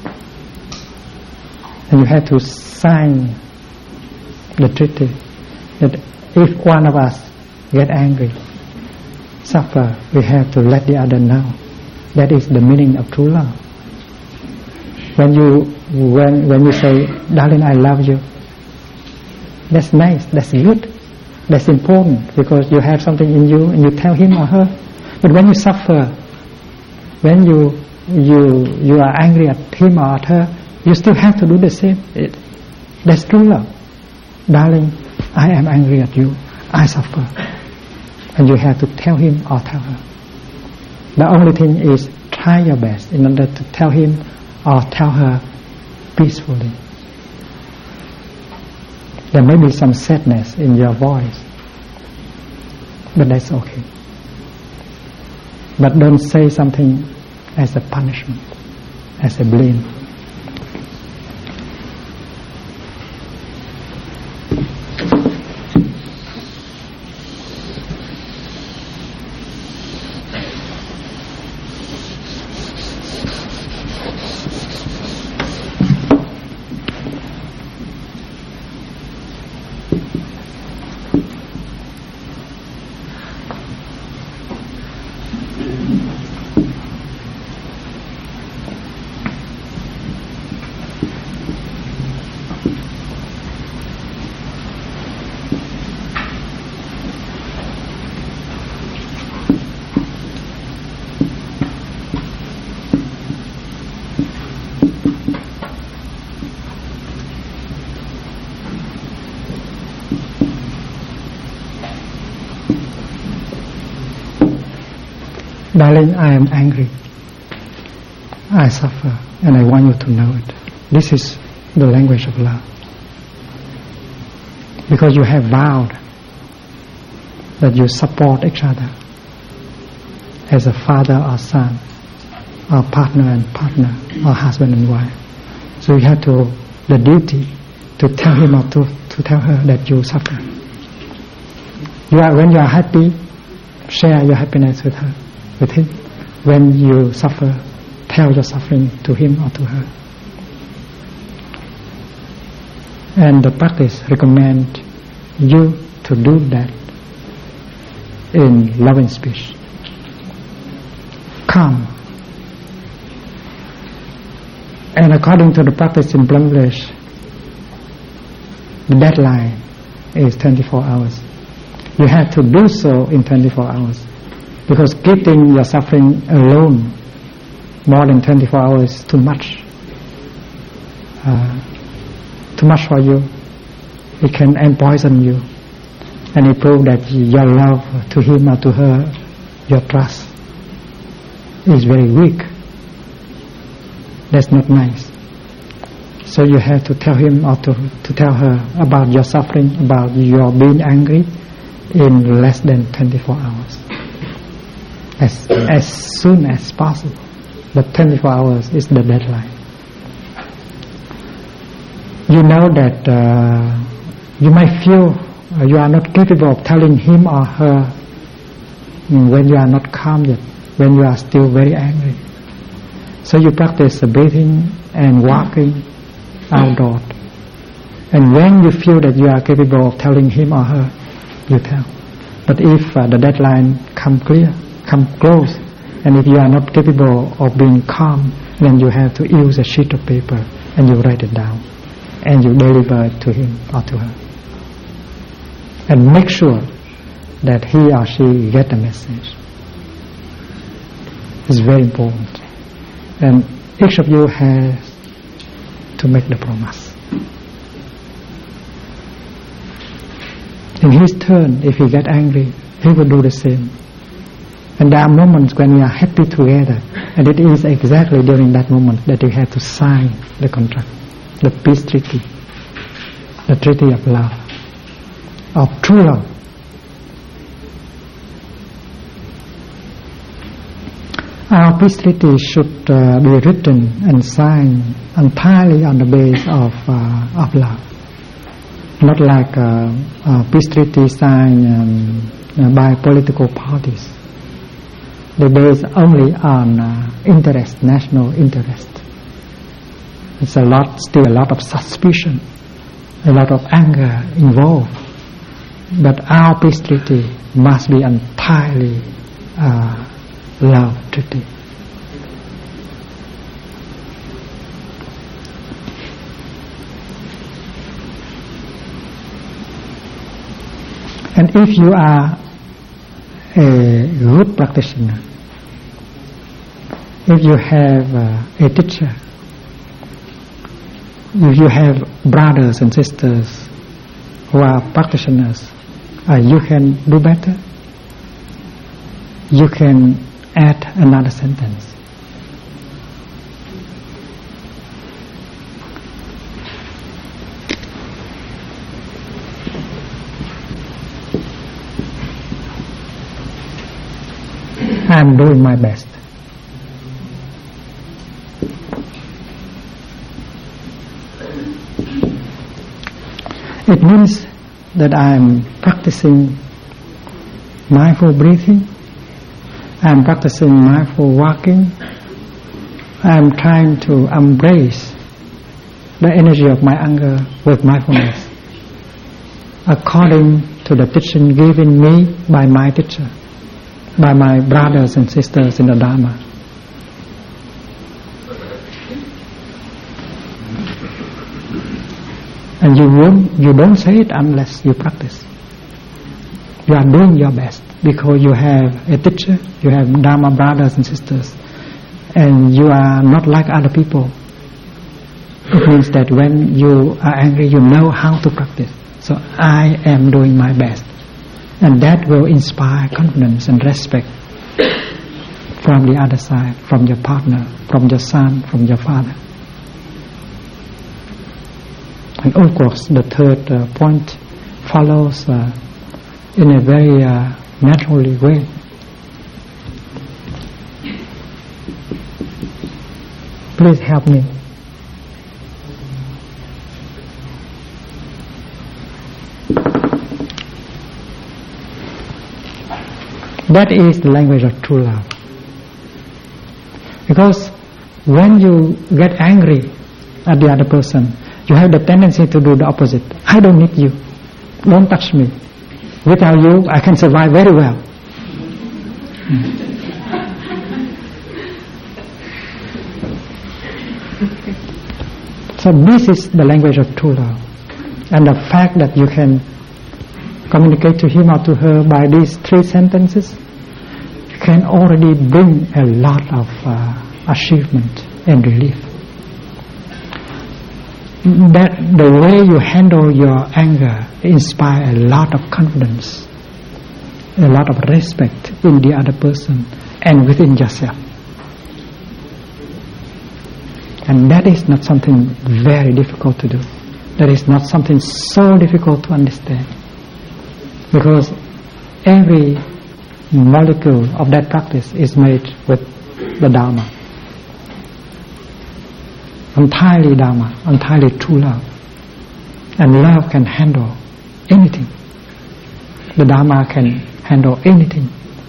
And you have to sign the treaty that if one of us get angry, suffer, we have to let the other know. That is the meaning of true love. When you say, darling, I love you, that's nice, that's good, that's important, because you have something in you and you tell him or her. But when you suffer, when you are angry at him or at her, you still have to do the same. That's true love. Darling, I am angry at you, I suffer. And you have to tell him or tell her. The only thing is, try your best in order to tell him or tell her peacefully. There may be some sadness in your voice, but that's okay. But don't say something as a punishment, as a blame. Darling, I am angry. I suffer, and I want you to know it. This is the language of love. because you have vowed that you support each other as a father or son, or partner and partner, or husband and wife. So you have the duty to tell him or to tell her that you suffer. When you are happy, share your happiness with her, with him. When you suffer, tell your suffering to him or to her. And the practice recommend you to do that in loving speech. Calm. And according to the practice in Bangladesh, the deadline is 24 hours. You have to do so in 24 hours. Because keeping your suffering alone more than 24 hours is too much. Too much for you. It can empoison you. And it proves that your love to him or to her, your trust, is very weak. That's not nice. So you have to tell him or to tell her about your suffering, about your being angry in less than 24 hours. As soon as possible. But 24 hours is the deadline. You know that you might feel you are not capable of telling him or her when you are not calm yet, when you are still very angry. So you practice breathing and walking outdoors. And when you feel that you are capable of telling him or her, you tell. But if the deadline come close, and if you are not capable of being calm, then you have to use a sheet of paper and you write it down and you deliver it to him or to her. And make sure that he or she get the message. It's very important. And each of you has to make the promise. In his turn, if he get angry, he will do the same. And there are moments when we are happy together, and it is exactly during that moment that you have to sign the contract, the peace treaty, the treaty of love, of true love. Our peace treaty should be written and signed entirely on the basis of love. Not like a peace treaty signed by political parties. They base only on interest, national interest. It's still a lot of suspicion, a lot of anger involved. But our peace treaty must be entirely love treaty. And if you are a good practitioner, if you have a teacher, if you have brothers and sisters who are practitioners, you can do better. You can add another sentence. I am doing my best. It means that I am practicing mindful breathing, I am practicing mindful walking, I am trying to embrace the energy of my anger with mindfulness, according to the teaching given me by my teacher, by my brothers and sisters in the Dharma. And you don't say it unless you practice. You are doing your best because you have a teacher, you have Dharma brothers and sisters, and you are not like other people. It means that when you are angry, you know how to practice. So I am doing my best. And that will inspire confidence and respect from the other side, from your partner, from your son, from your father. And of course, the third point follows in a very naturally way. Please help me. That is the language of true love. Because when you get angry at the other person, you have the tendency to do the opposite. I don't need you. Don't touch me. Without you, I can survive very well. So this is the language of true love. And the fact that you can communicate to him or to her by these 3 sentences can already bring a lot of achievement and relief. That the way you handle your anger inspires a lot of confidence, a lot of respect in the other person and within yourself. And that is not something very difficult to do. That is not something so difficult to understand. Because every molecule of that practice is made with the Dharma. Entirely Dharma, entirely true love. And love can handle anything. The Dharma can handle anything.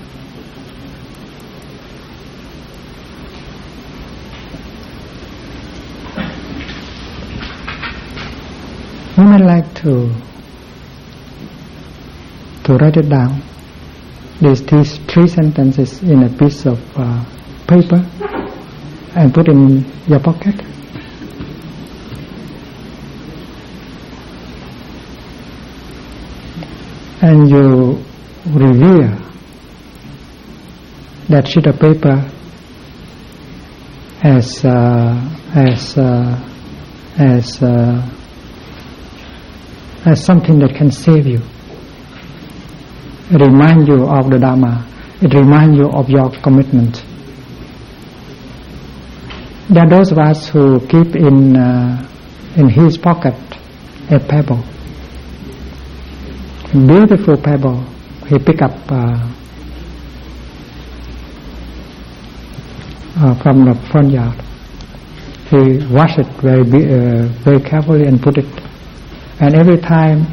You might like to write it down. These 3 sentences in a piece of paper and put in your pocket. And you revere that sheet of paper as something that can save you. It reminds you of the Dharma. It reminds you of your commitment. There are those of us who keep in his pocket a pebble, a beautiful pebble. He pick up from the front yard. He wash it very carefully and put it. And every time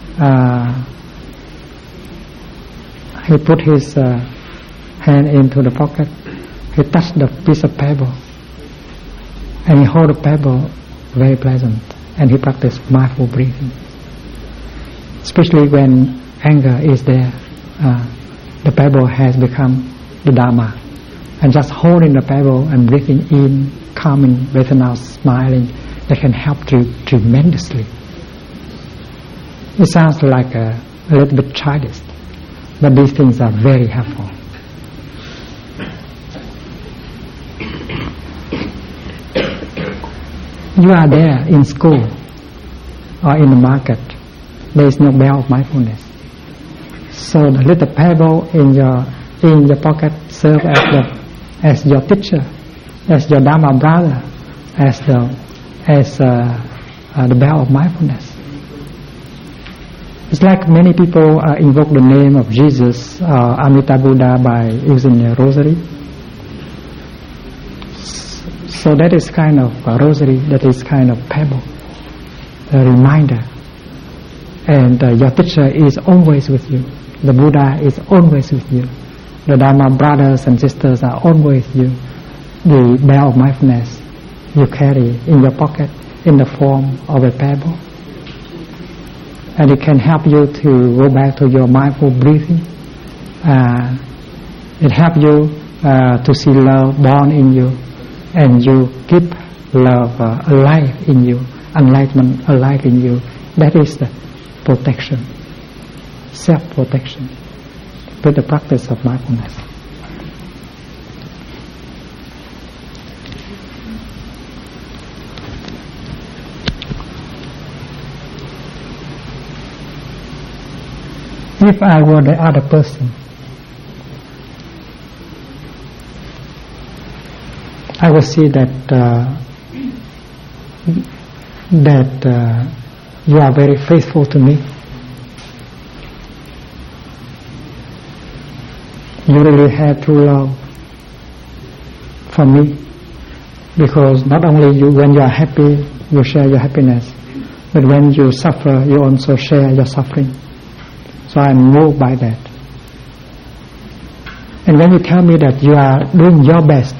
he put his hand into the pocket, he touched the piece of pebble, and he hold the pebble very pleasant, and he practiced mindful breathing. Especially when anger is there, the pebble has become the Dharma, and just holding the pebble and breathing in, calming, breathing out, smiling, that can help tremendously. It sounds like a little bit childish, but these things are very helpful. You are there in school or in the market. There is no bell of mindfulness. So the little pebble in your pocket serve as your teacher, as your Dharma brother, as the bell of mindfulness. It's like many people invoke the name of Jesus or Amitabha Buddha by using a rosary. So that is kind of a rosary, that is kind of pebble, a reminder. And your teacher is always with you. The Buddha is always with you. The Dharma brothers and sisters are always with you. The bell of mindfulness you carry in your pocket in the form of a pebble. And it can help you to go back to your mindful breathing. It helps you to see love born in you, and you keep love alive in you, enlightenment alive in you. That is the protection, self-protection, with the practice of mindfulness. If I were the other person, I will see that you are very faithful to me, you really have true love for me, because not only you, when you are happy, you share your happiness, but when you suffer, you also share your suffering. So I am moved by that. And when you tell me that you are doing your best,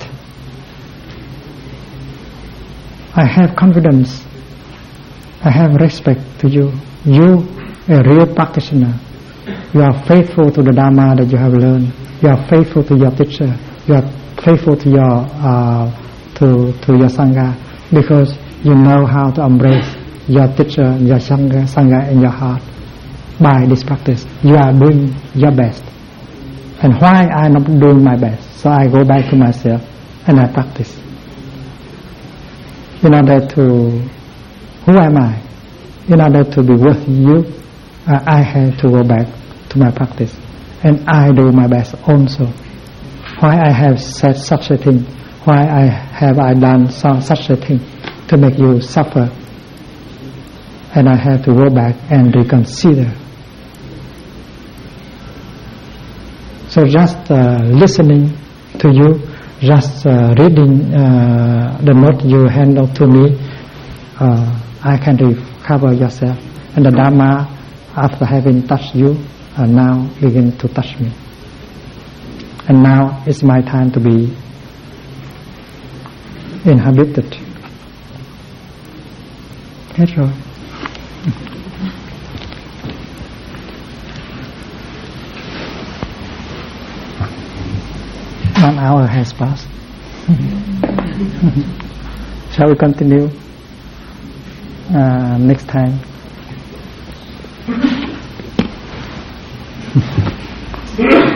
I have confidence, I have respect to you. You, a real practitioner, you are faithful to the Dharma that you have learned. You are faithful to your teacher. You are faithful to your to your Sangha, because you know how to embrace your teacher and your Sangha in your heart. By this practice, you are doing your best. And why I am not doing my best? So I go back to myself and I practice. In order to, who am I? In order to be worth you, I have to go back to my practice. And I do my best also. Why I have said such a thing? Why I done such a thing to make you suffer? And I have to go back and reconsider. So just listening to you, just reading the note you hand out to me, I can recover yourself. And the Dharma, after having touched you, now begin to touch me. And now it's my time to be inhabited. Hết rồi. 1 hour has passed. Shall we continue next time?